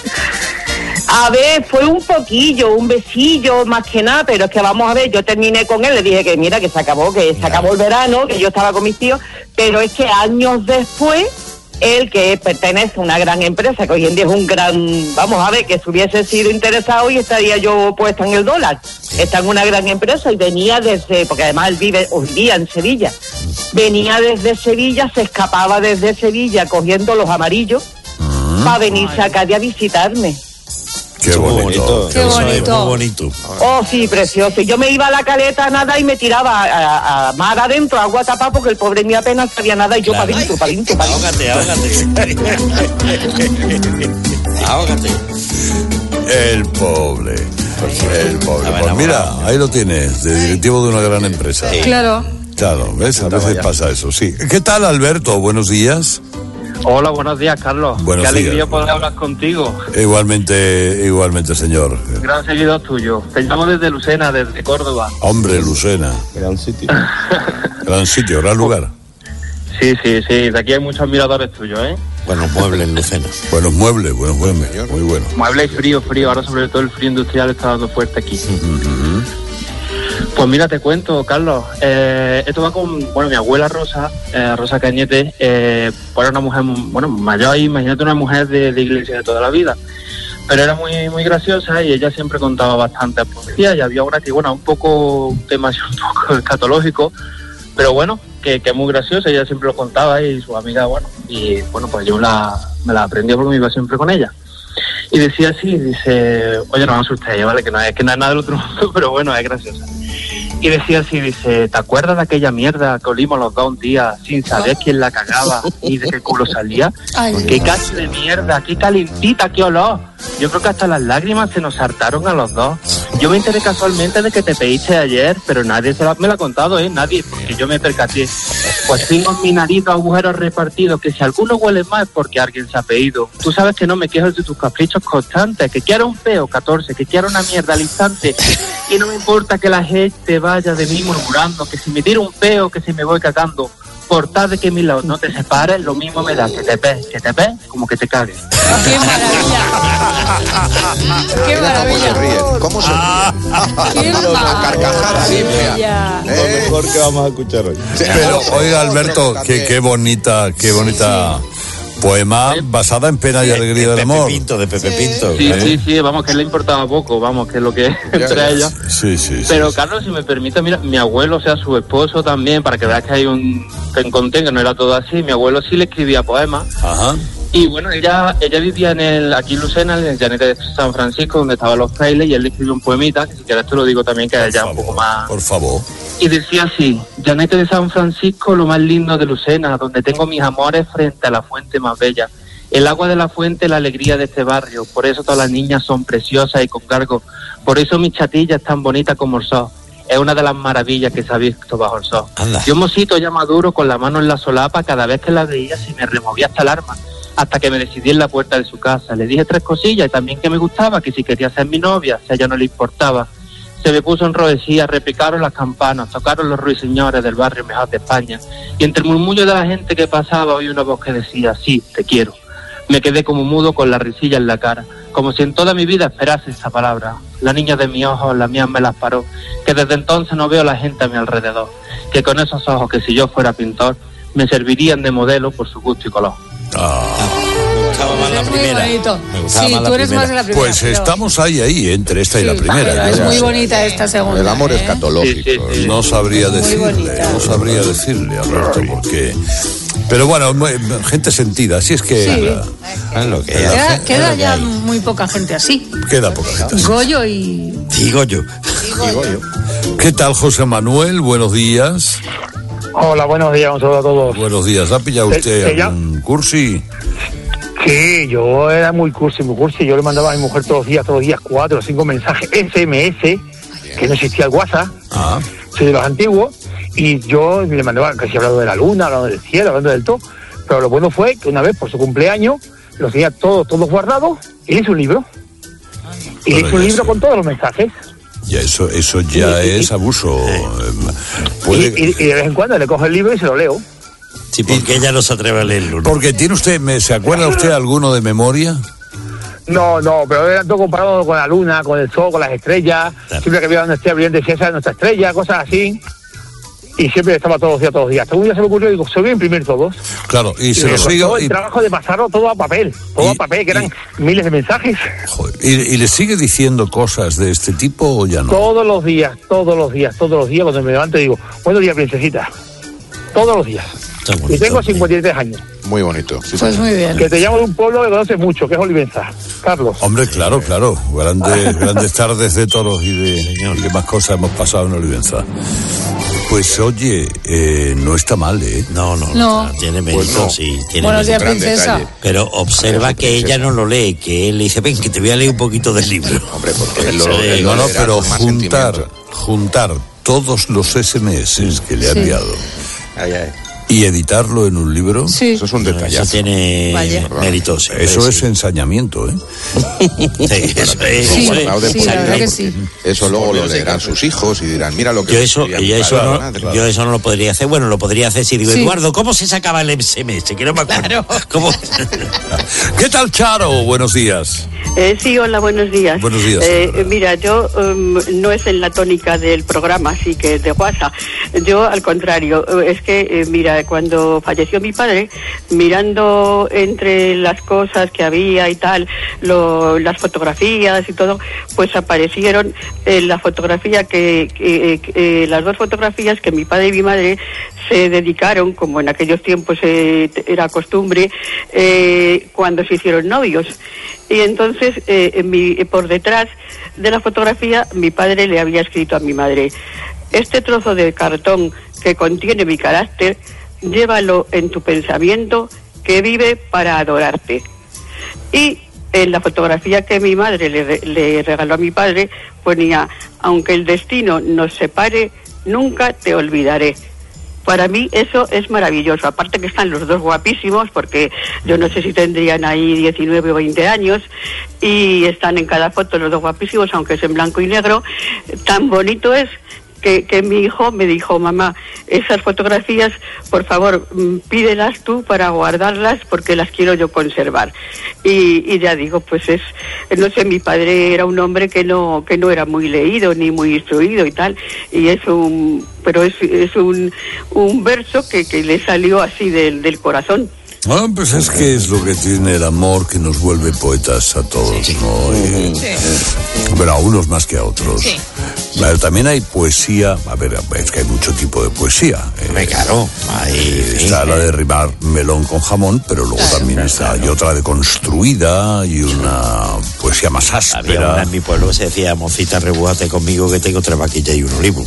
Speaker 22: A ver, fue un poquillo, un besillo, más que nada, pero es que vamos a ver, yo terminé con él, le dije que mira, que se acabó, que se acabó el verano, que yo estaba con mis tíos, pero es que años después él, que pertenece a una gran empresa, que hoy en día es un gran, vamos a ver, que si hubiese sido interesado y estaría yo puesta en el dólar. Está en una gran empresa y venía desde, porque además él vive hoy día en Sevilla, venía desde Sevilla, se escapaba desde Sevilla cogiendo los amarillos mm. para venirse acá a visitarme.
Speaker 1: Qué bonito.
Speaker 4: Qué bonito.
Speaker 3: Muy bonito.
Speaker 22: Oh, sí, precioso. Y yo me iba a la caleta a nada y me tiraba a, a, a mar adentro, agua tapada, porque el pobre mío apenas sabía nada y yo
Speaker 3: Claro.
Speaker 22: para adentro, para adentro, para adentro.
Speaker 3: Ahógate, ahógate. Ahógate.
Speaker 1: El pobre. El pobre. Pues mira, ahí lo tienes, de directivo de una gran empresa.
Speaker 4: Claro.
Speaker 1: Claro, ¿ves? A veces pasa eso, sí. ¿Qué tal, Alberto? Buenos días.
Speaker 10: Hola, buenos días, Carlos.
Speaker 1: Buenos
Speaker 10: Qué alegría
Speaker 1: días.
Speaker 10: poder hablar contigo.
Speaker 1: Igualmente, igualmente, señor.
Speaker 10: Gran seguidor tuyo. Te llamo desde Lucena, desde Córdoba.
Speaker 1: Hombre, Lucena.
Speaker 6: Gran sitio.
Speaker 1: Gran sitio, gran lugar.
Speaker 10: Sí, sí, sí. De aquí hay muchos admiradores tuyos, ¿eh?
Speaker 3: Buenos muebles, Lucena.
Speaker 1: Buenos muebles, buenos muebles. Muy bueno.
Speaker 10: Muebles y frío, frío. Ahora sobre todo el frío industrial está dando fuerte aquí. Uh-huh. Pues mira, te cuento, Carlos. Eh, esto va con, bueno, mi abuela Rosa, eh, Rosa Cañete, eh, era una mujer, bueno, mayor, imagínate una mujer de, de iglesia de toda la vida. Pero era muy muy graciosa y ella siempre contaba bastante poesía y había una que, bueno, un poco, un tema así un poco escatológico, pero bueno, que, que es muy graciosa, ella siempre lo contaba y su amiga, bueno, y bueno, pues yo la, me la aprendí porque me iba siempre con ella. Y decía así, dice, oye, no me asustéis, ¿vale? Que no es que no es nada del otro mundo, pero bueno, es graciosa. Y decía así, dice, ¿te acuerdas de aquella mierda que olimos los dos un día sin saber quién la cagaba y de qué culo salía?
Speaker 4: Ay,
Speaker 10: ¡Qué cacho de mierda! ¡Qué calentita! ¡Qué olor! Yo creo que hasta las lágrimas se nos saltaron a los dos. Yo me enteré casualmente de que te pediste ayer, pero nadie se la, me lo ha contado, ¿eh? Nadie, porque yo me percaté. Pues tengo en mi nariz dos agujeros repartidos, que si alguno huele más es porque alguien se ha pedido. Tú sabes que no me quejo de tus caprichos constantes, que quiero un peo, catorce, que quiero una mierda al instante, y no me importa que la gente vaya de mí murmurando, que si me tiro un peo, que si me voy cagando, por tal de que mi lado no te separes, lo mismo me da que te ves, que te ves, como que te cagues.
Speaker 4: ¡Qué maravilla! ¡Qué maravilla!
Speaker 2: ¿Cómo se ríe?
Speaker 4: ¡Qué
Speaker 2: La carcajada limpia.
Speaker 6: Lo mejor que vamos a escuchar hoy.
Speaker 1: Pero, oiga, Alberto, qué, qué bonita, qué bonita poema basada en pena y alegría del amor.
Speaker 3: Pepe Pinto, de Pepe Pinto.
Speaker 10: Sí,
Speaker 1: ¿eh?
Speaker 10: sí, sí, vamos, que le importaba poco, vamos, que es lo que es entre ellas.
Speaker 1: Sí, sí, sí.
Speaker 10: Pero Carlos, si me permite, mira, mi abuelo, o sea, su esposo también, para que veas que hay un ten con ten, que no era todo así, mi abuelo sí le escribía poemas.
Speaker 1: Ajá.
Speaker 10: Y bueno, ella ella vivía en el aquí en Lucena, en el Llanete de San Francisco, donde estaban los frailes, y él le escribió un poemita, que si quieres te lo digo también, que es ya un poco más...
Speaker 1: Por favor.
Speaker 10: Y decía así, Llanete de San Francisco, lo más lindo de Lucena, donde tengo mis amores frente a la fuente más bella. El agua de la fuente, la alegría de este barrio, por eso todas las niñas son preciosas y con cargo, por eso mi chatilla es tan bonita como el sol. Es una de las maravillas que se ha visto bajo el sol.
Speaker 3: Anda.
Speaker 10: Yo mocito ya maduro con la mano en la solapa, cada vez que la veía se me removía hasta el arma, hasta que me decidí en la puerta de su casa. Le dije tres cosillas y también que me gustaba, que si quería ser mi novia, si a ella no le importaba. Se me puso en rodecía, repicaron las campanas, tocaron los ruiseñores del barrio mejor de España, y entre el murmullo de la gente que pasaba oí una voz que decía, sí, te quiero. Me quedé como mudo con la risilla en la cara, como si en toda mi vida esperase esa palabra. La niña de mis ojos, la mía me las paró, que desde entonces no veo a la gente a mi alrededor, que con esos ojos que si yo fuera pintor, me servirían de modelo por su gusto y color.
Speaker 1: Ah.
Speaker 3: Me gustaba más la
Speaker 4: Es muy
Speaker 3: primera.
Speaker 4: bonito.
Speaker 3: Me gustaba
Speaker 4: Sí,
Speaker 3: más la
Speaker 4: tú eres
Speaker 3: primera.
Speaker 4: más de la primera.
Speaker 1: Pues
Speaker 4: pero-
Speaker 1: estamos ahí, ahí, entre esta y
Speaker 4: Sí,
Speaker 1: la primera.
Speaker 4: pero es muy bonita esta segunda.
Speaker 2: El amor
Speaker 4: ¿eh?
Speaker 2: escatológico.
Speaker 10: Sí, sí, sí.
Speaker 1: No sabría
Speaker 4: Muy
Speaker 1: decirle,
Speaker 4: bonita.
Speaker 1: no sabría decirle, Alberto, porque... Pero bueno, muy- gente sentida, así es que...
Speaker 4: Sí.
Speaker 1: la-
Speaker 3: Es lo que
Speaker 4: Queda,
Speaker 3: es.
Speaker 4: queda
Speaker 3: Es lo que
Speaker 4: ya
Speaker 3: hay.
Speaker 4: muy poca gente así.
Speaker 1: queda poca gente así.
Speaker 4: Goyo y...
Speaker 3: Digo yo.
Speaker 1: ¿Qué tal, José Manuel? Buenos días.
Speaker 11: Hola, buenos días, un saludo a todos.
Speaker 1: Buenos días. ¿Ha pillado
Speaker 11: ¿Te-
Speaker 1: usted
Speaker 11: te
Speaker 1: algún cursi?
Speaker 11: Sí, yo era muy cursi, muy cursi. Yo le mandaba a mi mujer todos los días, todos los días, cuatro o cinco mensajes S M S, que no existía el WhatsApp.
Speaker 1: Ah.
Speaker 11: Soy de los antiguos. Y yo le mandaba, casi hablando de la luna, hablando del cielo, hablando del todo. Pero lo bueno fue que una vez, por su cumpleaños, los tenía todos, todos guardados, y le hice un libro. Y le
Speaker 1: Bueno,
Speaker 11: hice un
Speaker 1: ya
Speaker 11: libro
Speaker 1: sé.
Speaker 11: con todos los mensajes.
Speaker 1: Ya eso, eso ya
Speaker 11: Y- y-
Speaker 1: es abuso. Eh,
Speaker 11: Y,
Speaker 1: Puede...
Speaker 11: y- y de vez en cuando le cojo el libro y se lo leo.
Speaker 3: Sí, porque ella no se atreve a leerlo, ¿no?
Speaker 1: Porque tiene usted, me- ¿se acuerda usted alguno de memoria?
Speaker 11: No, no, pero era todo comparado con la luna, con el sol, con las estrellas. Siempre que veía una estrella brillante decía esa es nuestra estrella, cosas así. y siempre estaba todos los días, todos los días. Hasta un día se me ocurrió, digo, se voy a imprimir todos.
Speaker 1: Claro, y, y se
Speaker 11: me
Speaker 1: lo sigo.
Speaker 11: costó el
Speaker 1: Y,
Speaker 11: trabajo de pasarlo todo a papel, todo
Speaker 1: y,
Speaker 11: a papel, que eran y, miles de mensajes.
Speaker 1: Joder, y, ¿y le sigue diciendo cosas de este tipo o ya no?
Speaker 11: Todos los días, todos los días, todos los días, cuando me levanto digo, buenos días, princesita. Todos los días.
Speaker 3: Bonito,
Speaker 11: y tengo cincuenta y tres años.
Speaker 2: Muy bonito.
Speaker 4: Sí, pues muy bien.
Speaker 11: Que te llamo de un pueblo que conoces mucho, que es Olivenza. Carlos.
Speaker 1: Hombre, claro, claro. Grandes, grandes tardes de toros y de, y de más cosas hemos pasado en Olivenza. Pues oye, eh, no está mal, ¿eh?
Speaker 3: No, no,
Speaker 4: no.
Speaker 3: Tiene mérito, pues no. sí. Tiene
Speaker 4: Buenos días,
Speaker 3: mérito.
Speaker 4: princesa.
Speaker 3: Pero observa que ella no lo lee, que él le dice, ven, que te voy a leer un poquito del libro.
Speaker 2: Hombre, porque él lo,
Speaker 1: él lo No, no, pero juntar, juntar todos los ese eme ese que le ha enviado.
Speaker 2: Ay, ay.
Speaker 1: Y editarlo en un libro,
Speaker 4: sí.
Speaker 2: Eso es un detalle.
Speaker 3: Eso tiene mérito. Sí,
Speaker 1: eso
Speaker 3: sí.
Speaker 1: es ensañamiento, ¿eh?
Speaker 3: Sí, eso es.
Speaker 4: Sí,
Speaker 3: eso,
Speaker 4: es. Sí, la verdad que sí.
Speaker 2: Eso luego lo leerán sus hijos y dirán, mira lo que...
Speaker 3: Yo eso, yo eso,
Speaker 2: claro,
Speaker 3: no,
Speaker 2: claro, claro.
Speaker 3: yo eso no lo podría hacer. Bueno, lo podría hacer si digo,
Speaker 4: Sí.
Speaker 3: Eduardo, ¿cómo se sacaba el ese eme ese? Que no me acuerdo.
Speaker 5: Claro.
Speaker 3: ¿Cómo?
Speaker 1: ¿Qué tal, Charo? Buenos días.
Speaker 8: Eh, sí, hola, buenos días.
Speaker 1: Buenos días.
Speaker 8: Eh, mira, yo um, no es en la tónica del programa, así que de WhatsApp. Yo, al contrario, es que, eh, mira, cuando falleció mi padre, mirando entre las cosas que había y tal, lo, las fotografías y todo, pues aparecieron eh, la fotografía que, que eh, las dos fotografías que mi padre y mi madre se dedicaron, como en aquellos tiempos eh, era costumbre, eh, cuando se hicieron novios. Y entonces, eh, en mi, por detrás de la fotografía, mi padre le había escrito a mi madre: este trozo de cartón que contiene mi carácter, llévalo en tu pensamiento, que vive para adorarte. Y en la fotografía que mi madre le, le regaló a mi padre, ponía: aunque el destino nos separe, nunca te olvidaré. Para mí eso es maravilloso, aparte que están los dos guapísimos, porque yo no sé si tendrían ahí diecinueve o veinte años, y están en cada foto los dos guapísimos, aunque es en blanco y negro. Tan bonito es que, que mi hijo me dijo: mamá, esas fotografías, por favor, pídelas tú para guardarlas, porque las quiero yo conservar. Y, y ya digo, pues es, no sé, mi padre era un hombre que no que no era muy leído ni muy instruido y tal, y es un, pero es, es un, un verso que, que le salió así del, del corazón.
Speaker 1: Ah, pues es que es lo que tiene el amor, que nos vuelve poetas a todos, sí. ¿no? Y, sí. Bueno, a unos más que a otros. Sí. Pero también hay poesía, a ver, es que hay mucho tipo de poesía.
Speaker 3: Eh, claro, hay,
Speaker 1: está sí, la de rimar melón con jamón, pero luego claro, también está, claro. hay otra de construida y una poesía más áspera.
Speaker 3: Había una en mi pueblo que se decía: mocita, rebújate conmigo que tengo tres vaquillas y un olivo.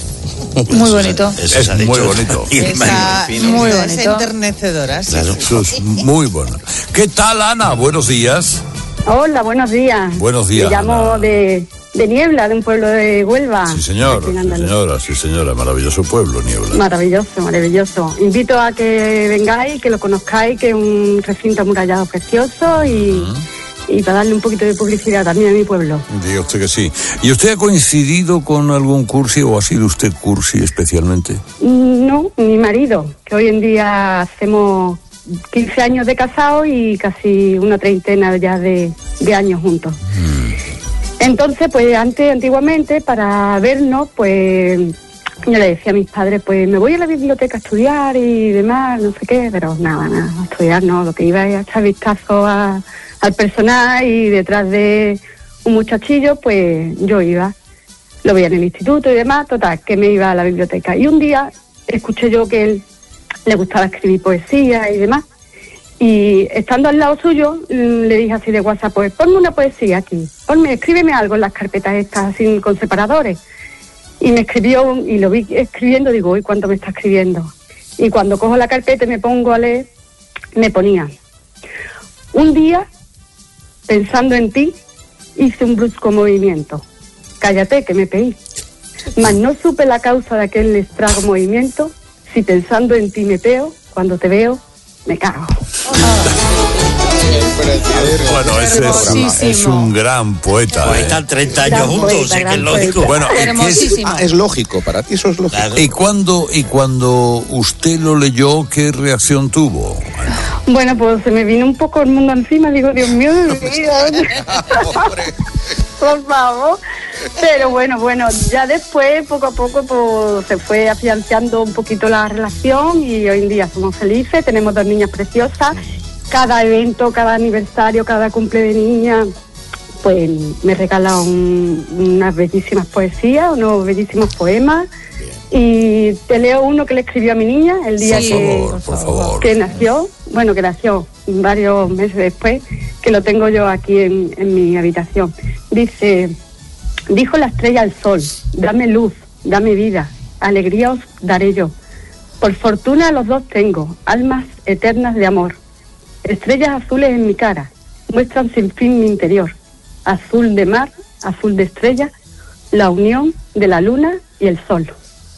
Speaker 4: Muy bonito.
Speaker 1: Eso, eso es muy bonito.
Speaker 5: Esa,
Speaker 4: muy
Speaker 5: esa
Speaker 4: bonito.
Speaker 5: Es enternecedora. Sí.
Speaker 1: Claro. Eso es muy bueno. ¿Qué tal, Ana? Buenos días.
Speaker 12: Hola, buenos días.
Speaker 1: Buenos días.
Speaker 12: Me llamo
Speaker 1: Ana.
Speaker 12: de, de Niebla, de un pueblo de Huelva.
Speaker 1: Sí, señor. Sí, señora, sí, señora. Maravilloso pueblo, Niebla.
Speaker 12: Maravilloso, maravilloso. Invito a que vengáis, que lo conozcáis, que es un recinto amurallado precioso y... Uh-huh. Y para darle un poquito de publicidad también a mi pueblo.
Speaker 1: Diga usted que sí. ¿Y usted ha coincidido con algún cursi o ha sido usted cursi especialmente?
Speaker 12: No, mi marido, que hoy en día hacemos quince años de casado y casi una treintena ya de, de años juntos. Mm. Entonces, pues antes, antiguamente, para vernos, pues yo le decía a mis padres, pues me voy a la biblioteca a estudiar y demás, no sé qué, pero nada, nada, a estudiar no, lo que iba es a echar vistazo a... al personal, y detrás de un muchachillo, pues yo iba. Lo veía en el instituto y demás, total, que me iba a la biblioteca. Y un día escuché yo que él le gustaba escribir poesía y demás. Y estando al lado suyo, le dije así de WhatsApp, pues ponme una poesía aquí, ponme, escríbeme algo en las carpetas estas, así con separadores. Y me escribió, y lo vi escribiendo, digo, uy, ¿cuánto me está escribiendo? Y cuando cojo la carpeta y me pongo a leer, me ponía: un día, pensando en ti, hice un brusco movimiento. Cállate, que me peí. Mas no supe la causa de aquel extraño movimiento. Si pensando en ti me peo, cuando te veo, me cago.
Speaker 1: Bueno, ese es, es un gran poeta.
Speaker 3: Pues están treinta años
Speaker 12: Gran
Speaker 3: juntos,
Speaker 12: poeta,
Speaker 3: sé que es
Speaker 12: gran
Speaker 3: lógico.
Speaker 12: poeta.
Speaker 1: Bueno,
Speaker 4: Hermosísimo.
Speaker 2: Ah, es lógico, para ti eso es lógico.
Speaker 3: Claro.
Speaker 1: ¿Y cuando, y cuando usted lo leyó, qué reacción tuvo?
Speaker 12: Bueno, pues se me vino un poco el mundo encima. Digo, Dios mío, de mi vida. Por favor. Pero bueno, bueno, ya después, poco a poco, pues, se fue afianzando un poquito la relación y hoy en día somos felices, tenemos dos niñas preciosas. Cada evento, cada aniversario, cada cumple de niña, pues me regala un, unas bellísimas poesías, unos bellísimos poemas. Y te leo uno que le escribió a mi niña el día
Speaker 1: sí.
Speaker 12: que,
Speaker 1: por favor, por favor.
Speaker 12: que nació, bueno, que nació varios meses después, que lo tengo yo aquí en, en mi habitación. Dice, dijo la estrella al sol, dame luz, dame vida, alegría os daré yo. Por fortuna los dos tengo, almas eternas de amor. Estrellas azules en mi cara, muestran sin fin mi interior. Azul de mar, azul de estrella, la unión de la luna y el sol.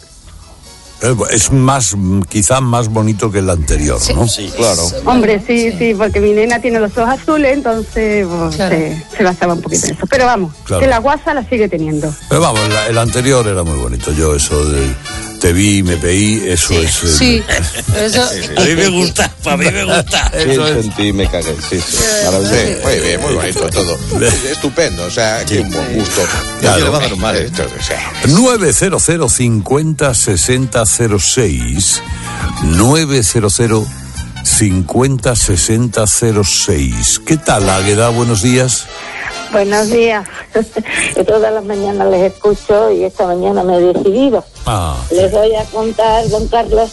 Speaker 1: Es más, quizá más bonito que el anterior,
Speaker 4: Sí,
Speaker 1: ¿no?
Speaker 6: Sí, claro.
Speaker 12: Hombre, sí, sí, porque mi nena tiene los ojos azules, entonces pues,
Speaker 4: Claro.
Speaker 12: se, se basaba un poquito en eso. Pero vamos,
Speaker 1: Claro.
Speaker 12: que la guasa la sigue teniendo.
Speaker 1: Pero vamos, la- el anterior era muy bonito. Yo eso de te vi, me peí, eso es... eh,
Speaker 4: Sí, eso...
Speaker 3: A mí me gusta, para mí me gusta.
Speaker 1: Eso es-
Speaker 6: Sentí y me cagué, sí, sí.
Speaker 2: Sí,
Speaker 6: Maravilloso.
Speaker 2: muy bien, muy bonito todo. Estupendo, o sea, qué buen gusto.
Speaker 1: Claro.
Speaker 2: Ya le va a dar mal esto, o sea.
Speaker 1: nueve cero cero cincuenta sesenta cero seis nueve cero cero cincuenta sesenta cero seis. ¿Qué tal, Águeda? Buenos días.
Speaker 14: Buenos días. Yo todas las mañanas les escucho y esta mañana me he decidido.
Speaker 1: Ah,
Speaker 14: Les voy a contar, don Carlos,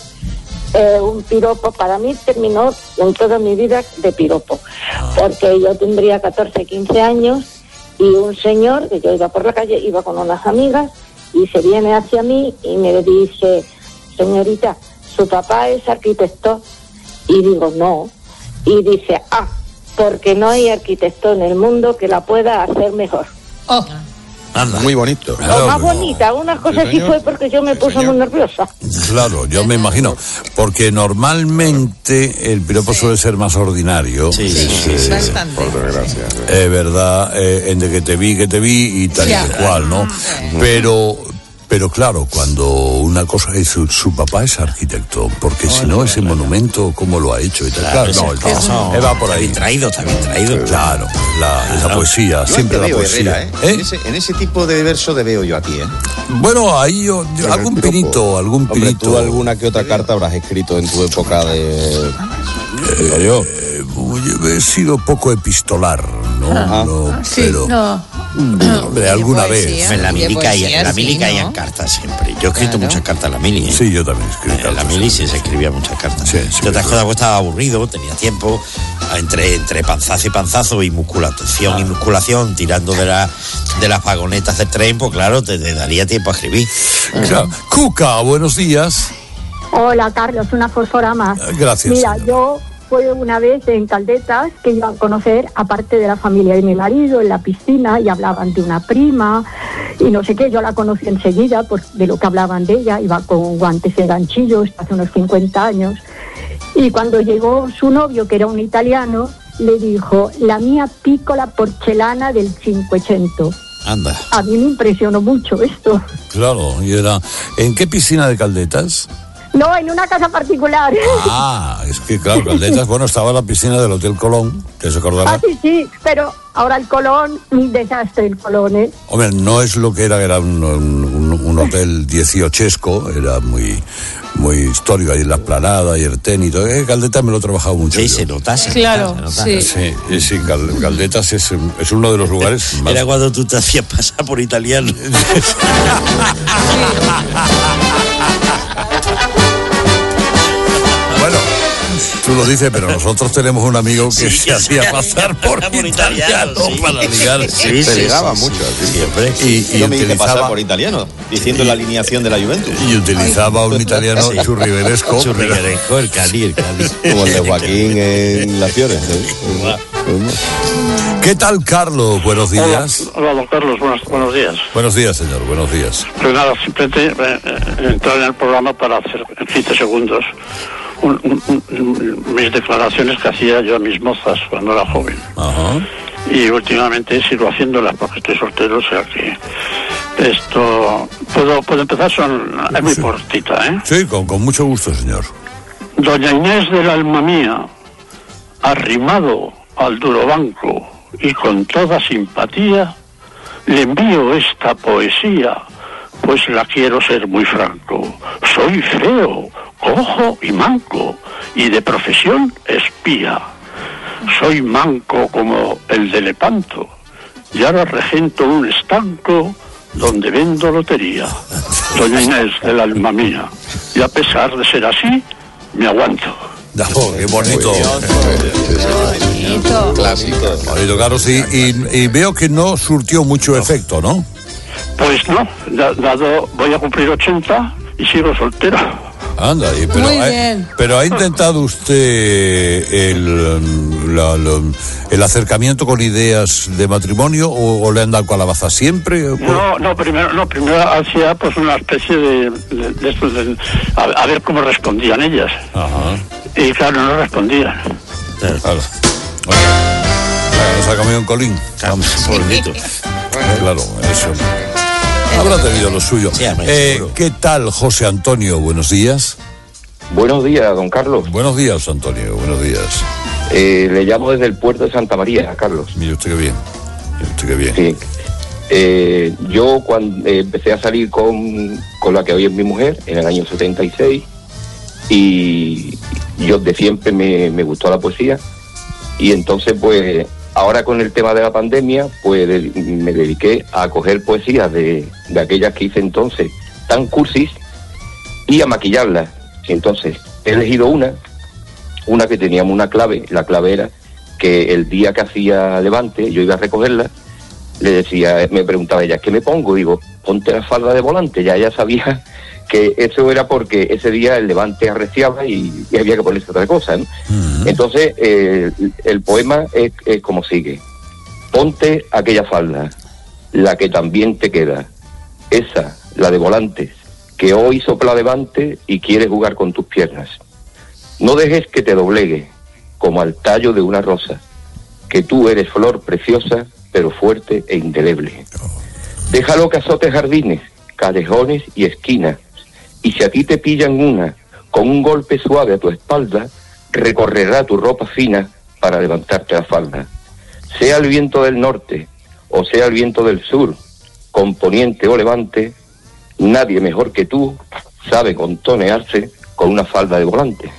Speaker 14: eh, un piropo. Para mí terminó en toda mi vida de piropo. Porque yo tendría catorce, quince años y un señor, que yo iba por la calle, iba con unas amigas y se viene hacia mí y me dice, señorita, su papá es arquitecto. Y digo, no. Y dice, ah, porque no hay arquitecto en el mundo que la pueda hacer mejor.
Speaker 4: Oh,
Speaker 3: Anda.
Speaker 2: Muy bonito.
Speaker 1: Claro,
Speaker 14: o más
Speaker 1: no.
Speaker 14: bonita, una cosa sí
Speaker 2: señor.
Speaker 14: fue porque yo me
Speaker 2: Sí,
Speaker 14: puse
Speaker 2: señor.
Speaker 14: muy nerviosa.
Speaker 1: claro, yo me imagino. Porque normalmente el piropo suele ser más ordinario.
Speaker 3: Sí,
Speaker 5: Sí,
Speaker 3: sí,
Speaker 1: Eh,
Speaker 3: sí.
Speaker 5: bastante.
Speaker 2: Por desgracia.
Speaker 1: Es verdad, eh, en de que te vi, que te vi y tal
Speaker 4: Ya.
Speaker 1: y cual, ¿no? Pero, pero claro, cuando una cosa es su, su papá es arquitecto, porque si no ese monumento, ¿cómo lo ha hecho? Y tal. Claro, no, el
Speaker 3: eso,
Speaker 1: eh, va por ahí.
Speaker 3: Bien traído, está bien traído.
Speaker 1: Claro, la, la poesía,
Speaker 7: Yo
Speaker 1: siempre
Speaker 7: te
Speaker 1: la
Speaker 7: veo,
Speaker 1: poesía.
Speaker 7: Herrera, ¿eh?
Speaker 1: ¿Eh?
Speaker 7: En, ese, en ese tipo de verso te veo yo a ti, ¿eh?
Speaker 1: Bueno, ahí yo, yo-
Speaker 7: En
Speaker 1: algún
Speaker 7: el piropo.
Speaker 1: pinito, algún
Speaker 6: Hombre,
Speaker 1: pinito.
Speaker 6: tú alguna que otra carta habrás escrito en tu época de... digo yo.
Speaker 1: Eh, he sido poco epistolar, ¿no?
Speaker 6: Ajá.
Speaker 1: No,
Speaker 4: sí,
Speaker 1: pero,
Speaker 4: no.
Speaker 1: hombre, alguna
Speaker 5: poesía.
Speaker 1: vez.
Speaker 3: En la
Speaker 5: De
Speaker 3: mili caían,
Speaker 5: poesía,
Speaker 3: en la
Speaker 5: sí,
Speaker 3: mili
Speaker 5: ¿no?
Speaker 3: caían cartas siempre. Yo he escrito
Speaker 5: Claro.
Speaker 3: muchas cartas en la mili. ¿eh?
Speaker 1: Sí, yo también escribí
Speaker 3: En la
Speaker 1: cartas.
Speaker 3: mili sí se escribía muchas cartas.
Speaker 1: Sí, sí,
Speaker 3: Entre otras
Speaker 1: sí.
Speaker 3: cosas, pues estaba aburrido, tenía tiempo, entre, entre panzazo y panzazo y musculación
Speaker 1: Ah.
Speaker 3: y musculación, tirando de, la, de las vagonetas del tren, pues claro, te, te daría tiempo a escribir.
Speaker 1: Claro. Cuca, buenos días.
Speaker 15: Hola, Carlos, una fósfora más.
Speaker 1: Gracias,
Speaker 15: Mira,
Speaker 1: señora.
Speaker 15: yo fue una vez en Caldetas que iba a conocer, aparte de la familia de mi marido, en la piscina, y hablaban de una prima, y no sé qué, yo la conocí enseguida, pues de lo que hablaban de ella, iba con guantes de ganchillos, hace unos cincuenta años, y cuando llegó su novio, que era un italiano, le dijo, la mía piccola porcelana del Cinquecento.
Speaker 3: Anda.
Speaker 15: A mí me impresionó mucho esto.
Speaker 1: Claro, y era. ¿En qué piscina de Caldetas?
Speaker 15: No, en una casa particular.
Speaker 1: Ah, es que claro, Caldetas, bueno, estaba la piscina del Hotel Colón, que se acordará.
Speaker 15: Ah, sí, sí, pero ahora el Colón, un desastre el Colón, ¿eh?
Speaker 1: Hombre, no es lo que era, era un, un, un hotel dieciochesco, era muy muy histórico, ahí en la Esplanada y el tenis y todo. Eh, Caldetas me lo he trabajado mucho.
Speaker 3: Sí,
Speaker 1: yo.
Speaker 3: se nota, se
Speaker 4: Claro,
Speaker 3: nota, se nota.
Speaker 4: sí.
Speaker 1: Sí, sí, Cal- Caldetas es, es uno de los lugares más...
Speaker 3: Era cuando tú te hacías pasar por italiano.
Speaker 1: Bueno, tú lo dices, pero nosotros tenemos un amigo que
Speaker 3: Sí,
Speaker 1: se
Speaker 3: que
Speaker 1: hacía
Speaker 3: se
Speaker 1: pasar por
Speaker 3: por
Speaker 1: italiano
Speaker 3: italiano, sí.
Speaker 1: para ligar.
Speaker 3: Sí,
Speaker 2: Se
Speaker 3: sí,
Speaker 2: ligaba
Speaker 3: sí,
Speaker 2: mucho,
Speaker 3: sí,
Speaker 2: sí.
Speaker 3: siempre.
Speaker 1: Y, y
Speaker 6: Yo me hice pasar
Speaker 1: utilizaba,
Speaker 6: por italiano, diciendo la alineación de la Juventus.
Speaker 1: y utilizaba un italiano
Speaker 3: Sí.
Speaker 1: churriberesco.
Speaker 3: Churrigueresco, el Cali, el Cali.
Speaker 6: Como el de Joaquín en Las Fiores. ¿eh?
Speaker 1: ¿Qué tal, Carlos? Buenos días.
Speaker 23: Hola, don Carlos, buenos, buenos días.
Speaker 1: Buenos días, señor, buenos días.
Speaker 23: Pues nada, simplemente eh, eh, entrar en el programa para hacer en quince segundos un- un- un- mis declaraciones que hacía yo a mis mozas cuando era joven.
Speaker 1: Ajá.
Speaker 23: Y últimamente sigo haciéndolas porque estoy soltero, o sea que esto... Puedo, puedo empezar, son, es muy cortita, ¿eh?
Speaker 1: Sí, con, con mucho gusto, señor.
Speaker 23: Doña Inés del alma mía, arrimado al duro banco y con toda simpatía, le envío esta poesía, pues la quiero ser muy franco. Soy feo, cojo y manco, y de profesión espía. Soy manco como el de Lepanto, y ahora regento un estanco donde vendo lotería. Doña Inés del alma mía, y a pesar de ser así, me aguanto.
Speaker 1: Oh, qué bonito.
Speaker 4: Bonito.
Speaker 2: Clásico.
Speaker 1: Bonito, Carlos, y, y, y veo que no surtió mucho efecto, ¿no?
Speaker 23: Pues no, da- dado voy a cumplir ochenta y sigo soltero.
Speaker 1: Anda, y- pero,
Speaker 4: Muy
Speaker 1: ha,
Speaker 4: bien.
Speaker 1: pero ¿ha intentado usted el, la- lo- el acercamiento con ideas de matrimonio o, o le han dado calabaza siempre?
Speaker 23: No, no, primero, no, primero hacía pues una especie de, de, de estos de- a, a ver cómo respondían ellas.
Speaker 1: Ajá.
Speaker 23: Y claro, no respondían.
Speaker 1: Claro. Bueno, claro, nos ha comido un colín.
Speaker 3: Pobrecito.
Speaker 1: Claro, eso. Habrá tenido lo suyo.
Speaker 3: Sí, hombre,
Speaker 1: Eh,
Speaker 3: seguro.
Speaker 1: ¿Qué tal, José Antonio? Buenos días.
Speaker 9: Buenos días, don Carlos.
Speaker 1: Buenos días, Antonio. Buenos días.
Speaker 9: Eh, le llamo desde el puerto de Santa María, Carlos.
Speaker 1: Mire usted qué bien. Mire usted qué bien.
Speaker 9: Sí. Eh, yo cuando eh, empecé a salir con, con la que hoy es mi mujer, en el año setenta y seis, y yo de siempre me, me gustó la poesía, y entonces pues ahora con el tema de la pandemia pues de- me dediqué a coger poesías de, de aquellas que hice entonces tan cursis y a maquillarlas. Y entonces he elegido una, una que teníamos una clave, la clave era que el día que hacía levante yo iba a recogerla, le decía, me preguntaba ella, ¿qué me pongo? Digo, ponte la falda de volante. Ya ella sabía que eso era porque ese día el levante arreciaba y, y había que ponerse otra cosa, ¿no? Entonces, eh, el poema es, es como sigue. Ponte aquella falda, la que también te queda, esa, la de volantes, que hoy sopla levante y quiere jugar con tus piernas. No dejes que te doblegue, como al tallo de una rosa, que tú eres flor preciosa, pero fuerte e indeleble. Déjalo que azote jardines, callejones y esquinas, y si a ti te pillan una, con un golpe suave a tu espalda, recorrerá tu ropa fina para levantarte la falda. Sea el viento del norte, o sea el viento del sur, con poniente o levante, nadie mejor que tú sabe contonearse con una falda de volante.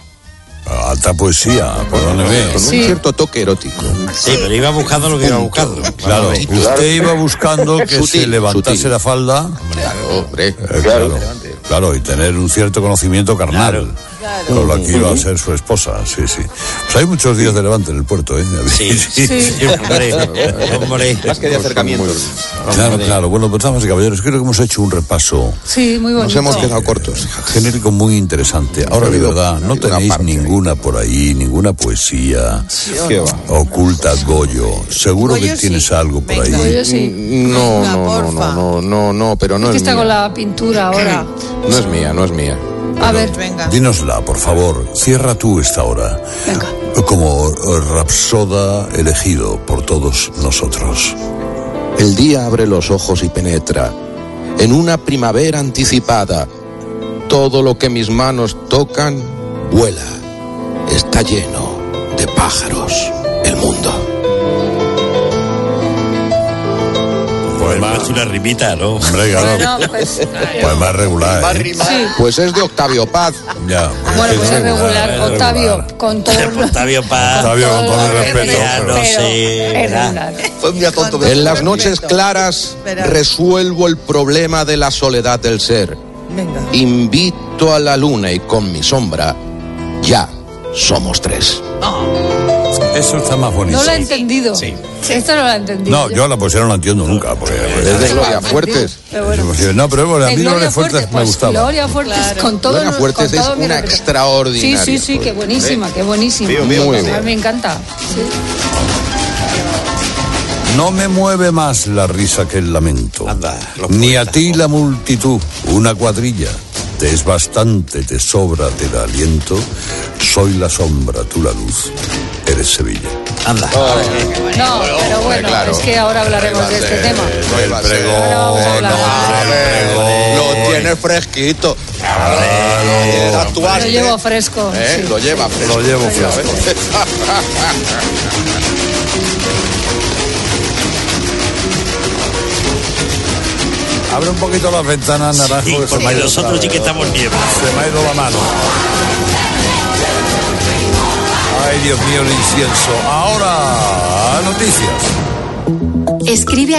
Speaker 1: Alta poesía, por donde ve.
Speaker 2: Con
Speaker 4: Sí.
Speaker 2: un cierto toque erótico.
Speaker 3: Sí, pero iba buscando lo que iba buscando.
Speaker 1: Claro, usted iba buscando que
Speaker 2: Sutil,
Speaker 1: se levantase
Speaker 2: sutil.
Speaker 1: la falda.
Speaker 2: Claro, hombre.
Speaker 1: Eh, claro, claro, y tener un cierto conocimiento carnal. Con lo que iba a ser su esposa, sí, sí. Pues hay muchos días de levante en el puerto, ¿eh?
Speaker 3: Sí, sí, hombre, hombre.
Speaker 2: Más que de acercamiento.
Speaker 1: Claro, claro. Bueno, pues damas y caballeros, creo que hemos hecho un repaso
Speaker 4: Sí, muy bonito.
Speaker 2: Nos hemos quedado cortos.
Speaker 1: genérico muy interesante. Ahora, de verdad, no tenéis ninguna por ahí, ninguna poesía
Speaker 2: ¿Qué va?
Speaker 1: oculta, Goyo. Seguro que
Speaker 5: Goyo
Speaker 1: tienes
Speaker 5: sí.
Speaker 1: algo por
Speaker 5: Venga,
Speaker 1: ahí.
Speaker 4: Yo sí.
Speaker 2: No,
Speaker 5: Venga,
Speaker 2: no, no,
Speaker 5: porfa.
Speaker 2: no, no, no, pero no
Speaker 4: Es que
Speaker 2: es
Speaker 4: está
Speaker 2: mía.
Speaker 4: con la pintura ahora.
Speaker 2: No es mía, no es mía.
Speaker 4: A ver,
Speaker 5: Venga.
Speaker 1: Dínosla, por favor. Cierra tú esta hora.
Speaker 4: venga.
Speaker 1: Como rapsoda elegido por todos nosotros.
Speaker 2: El día abre los ojos y penetra en una primavera anticipada. Todo lo que mis manos tocan vuela. Está lleno de pájaros el mundo.
Speaker 3: Pues más una rimita, ¿no?
Speaker 1: Hombre, claro.
Speaker 4: Bueno, pues,
Speaker 1: Pues más regular, ¿eh?
Speaker 4: sí.
Speaker 2: Pues es de Octavio Paz.
Speaker 1: Ya.
Speaker 4: Bueno, pues es regular,
Speaker 1: es
Speaker 4: Octavio,
Speaker 1: regular.
Speaker 4: con todo el...
Speaker 3: Octavio Paz.
Speaker 1: Octavio, con todo el respeto.
Speaker 3: Ya no
Speaker 4: pero
Speaker 3: sé.
Speaker 4: es regular.
Speaker 7: Fue un día tonto.
Speaker 2: En las noches claras resuelvo el problema de la soledad del ser.
Speaker 5: Venga.
Speaker 2: Invito a la luna y con mi sombra ya somos tres.
Speaker 1: Eso está más bonito.
Speaker 4: No lo he entendido. Sí. Esto no lo he entendido.
Speaker 1: No, yo la poesía no la entiendo nunca. Porque,
Speaker 2: Es de Gloria Fuertes.
Speaker 4: Pero bueno.
Speaker 1: No, pero bueno, a mí
Speaker 4: En
Speaker 1: Gloria Fuertes me
Speaker 4: pues,
Speaker 1: gustaba.
Speaker 4: Gloria Fuertes,
Speaker 5: Claro.
Speaker 4: con todo
Speaker 2: Gloria
Speaker 4: el-
Speaker 2: Fuertes
Speaker 4: con todo
Speaker 2: es
Speaker 4: mi
Speaker 2: una
Speaker 4: respeto.
Speaker 2: extraordinaria.
Speaker 4: Sí, sí, sí, qué buenísima, qué buenísima.
Speaker 2: Muy
Speaker 4: A
Speaker 2: bien.
Speaker 4: mí me encanta. Sí.
Speaker 1: No me mueve más la risa que el lamento.
Speaker 3: Anda, los
Speaker 1: Ni a
Speaker 3: poetas,
Speaker 1: ti la multitud, una cuadrilla. Te es bastante, te sobra, te da aliento. Soy la sombra, tú la luz. Eres Sevilla.
Speaker 3: Anda.
Speaker 4: No, pero bueno,
Speaker 2: claro.
Speaker 4: es que ahora hablaremos de este tema.
Speaker 1: El pregón,
Speaker 4: Ahora vamos a hablar.
Speaker 1: el pregón.
Speaker 2: Lo tiene fresquito.
Speaker 1: Claro.
Speaker 4: Lo llevo fresco.
Speaker 2: ¿Eh?
Speaker 4: sí.
Speaker 2: Lo lleva fresco.
Speaker 1: Lo llevo fresco. Abre un poquito las ventanas, Naranjo.
Speaker 3: Sí,
Speaker 1: que se
Speaker 3: porque
Speaker 1: me ha ido
Speaker 3: nosotros
Speaker 1: otra
Speaker 3: sí que
Speaker 1: vez.
Speaker 3: estamos niebla.
Speaker 1: Se me ha ido la mano. Ay, Dios mío, el incienso. Ahora, noticias.
Speaker 13: Escribe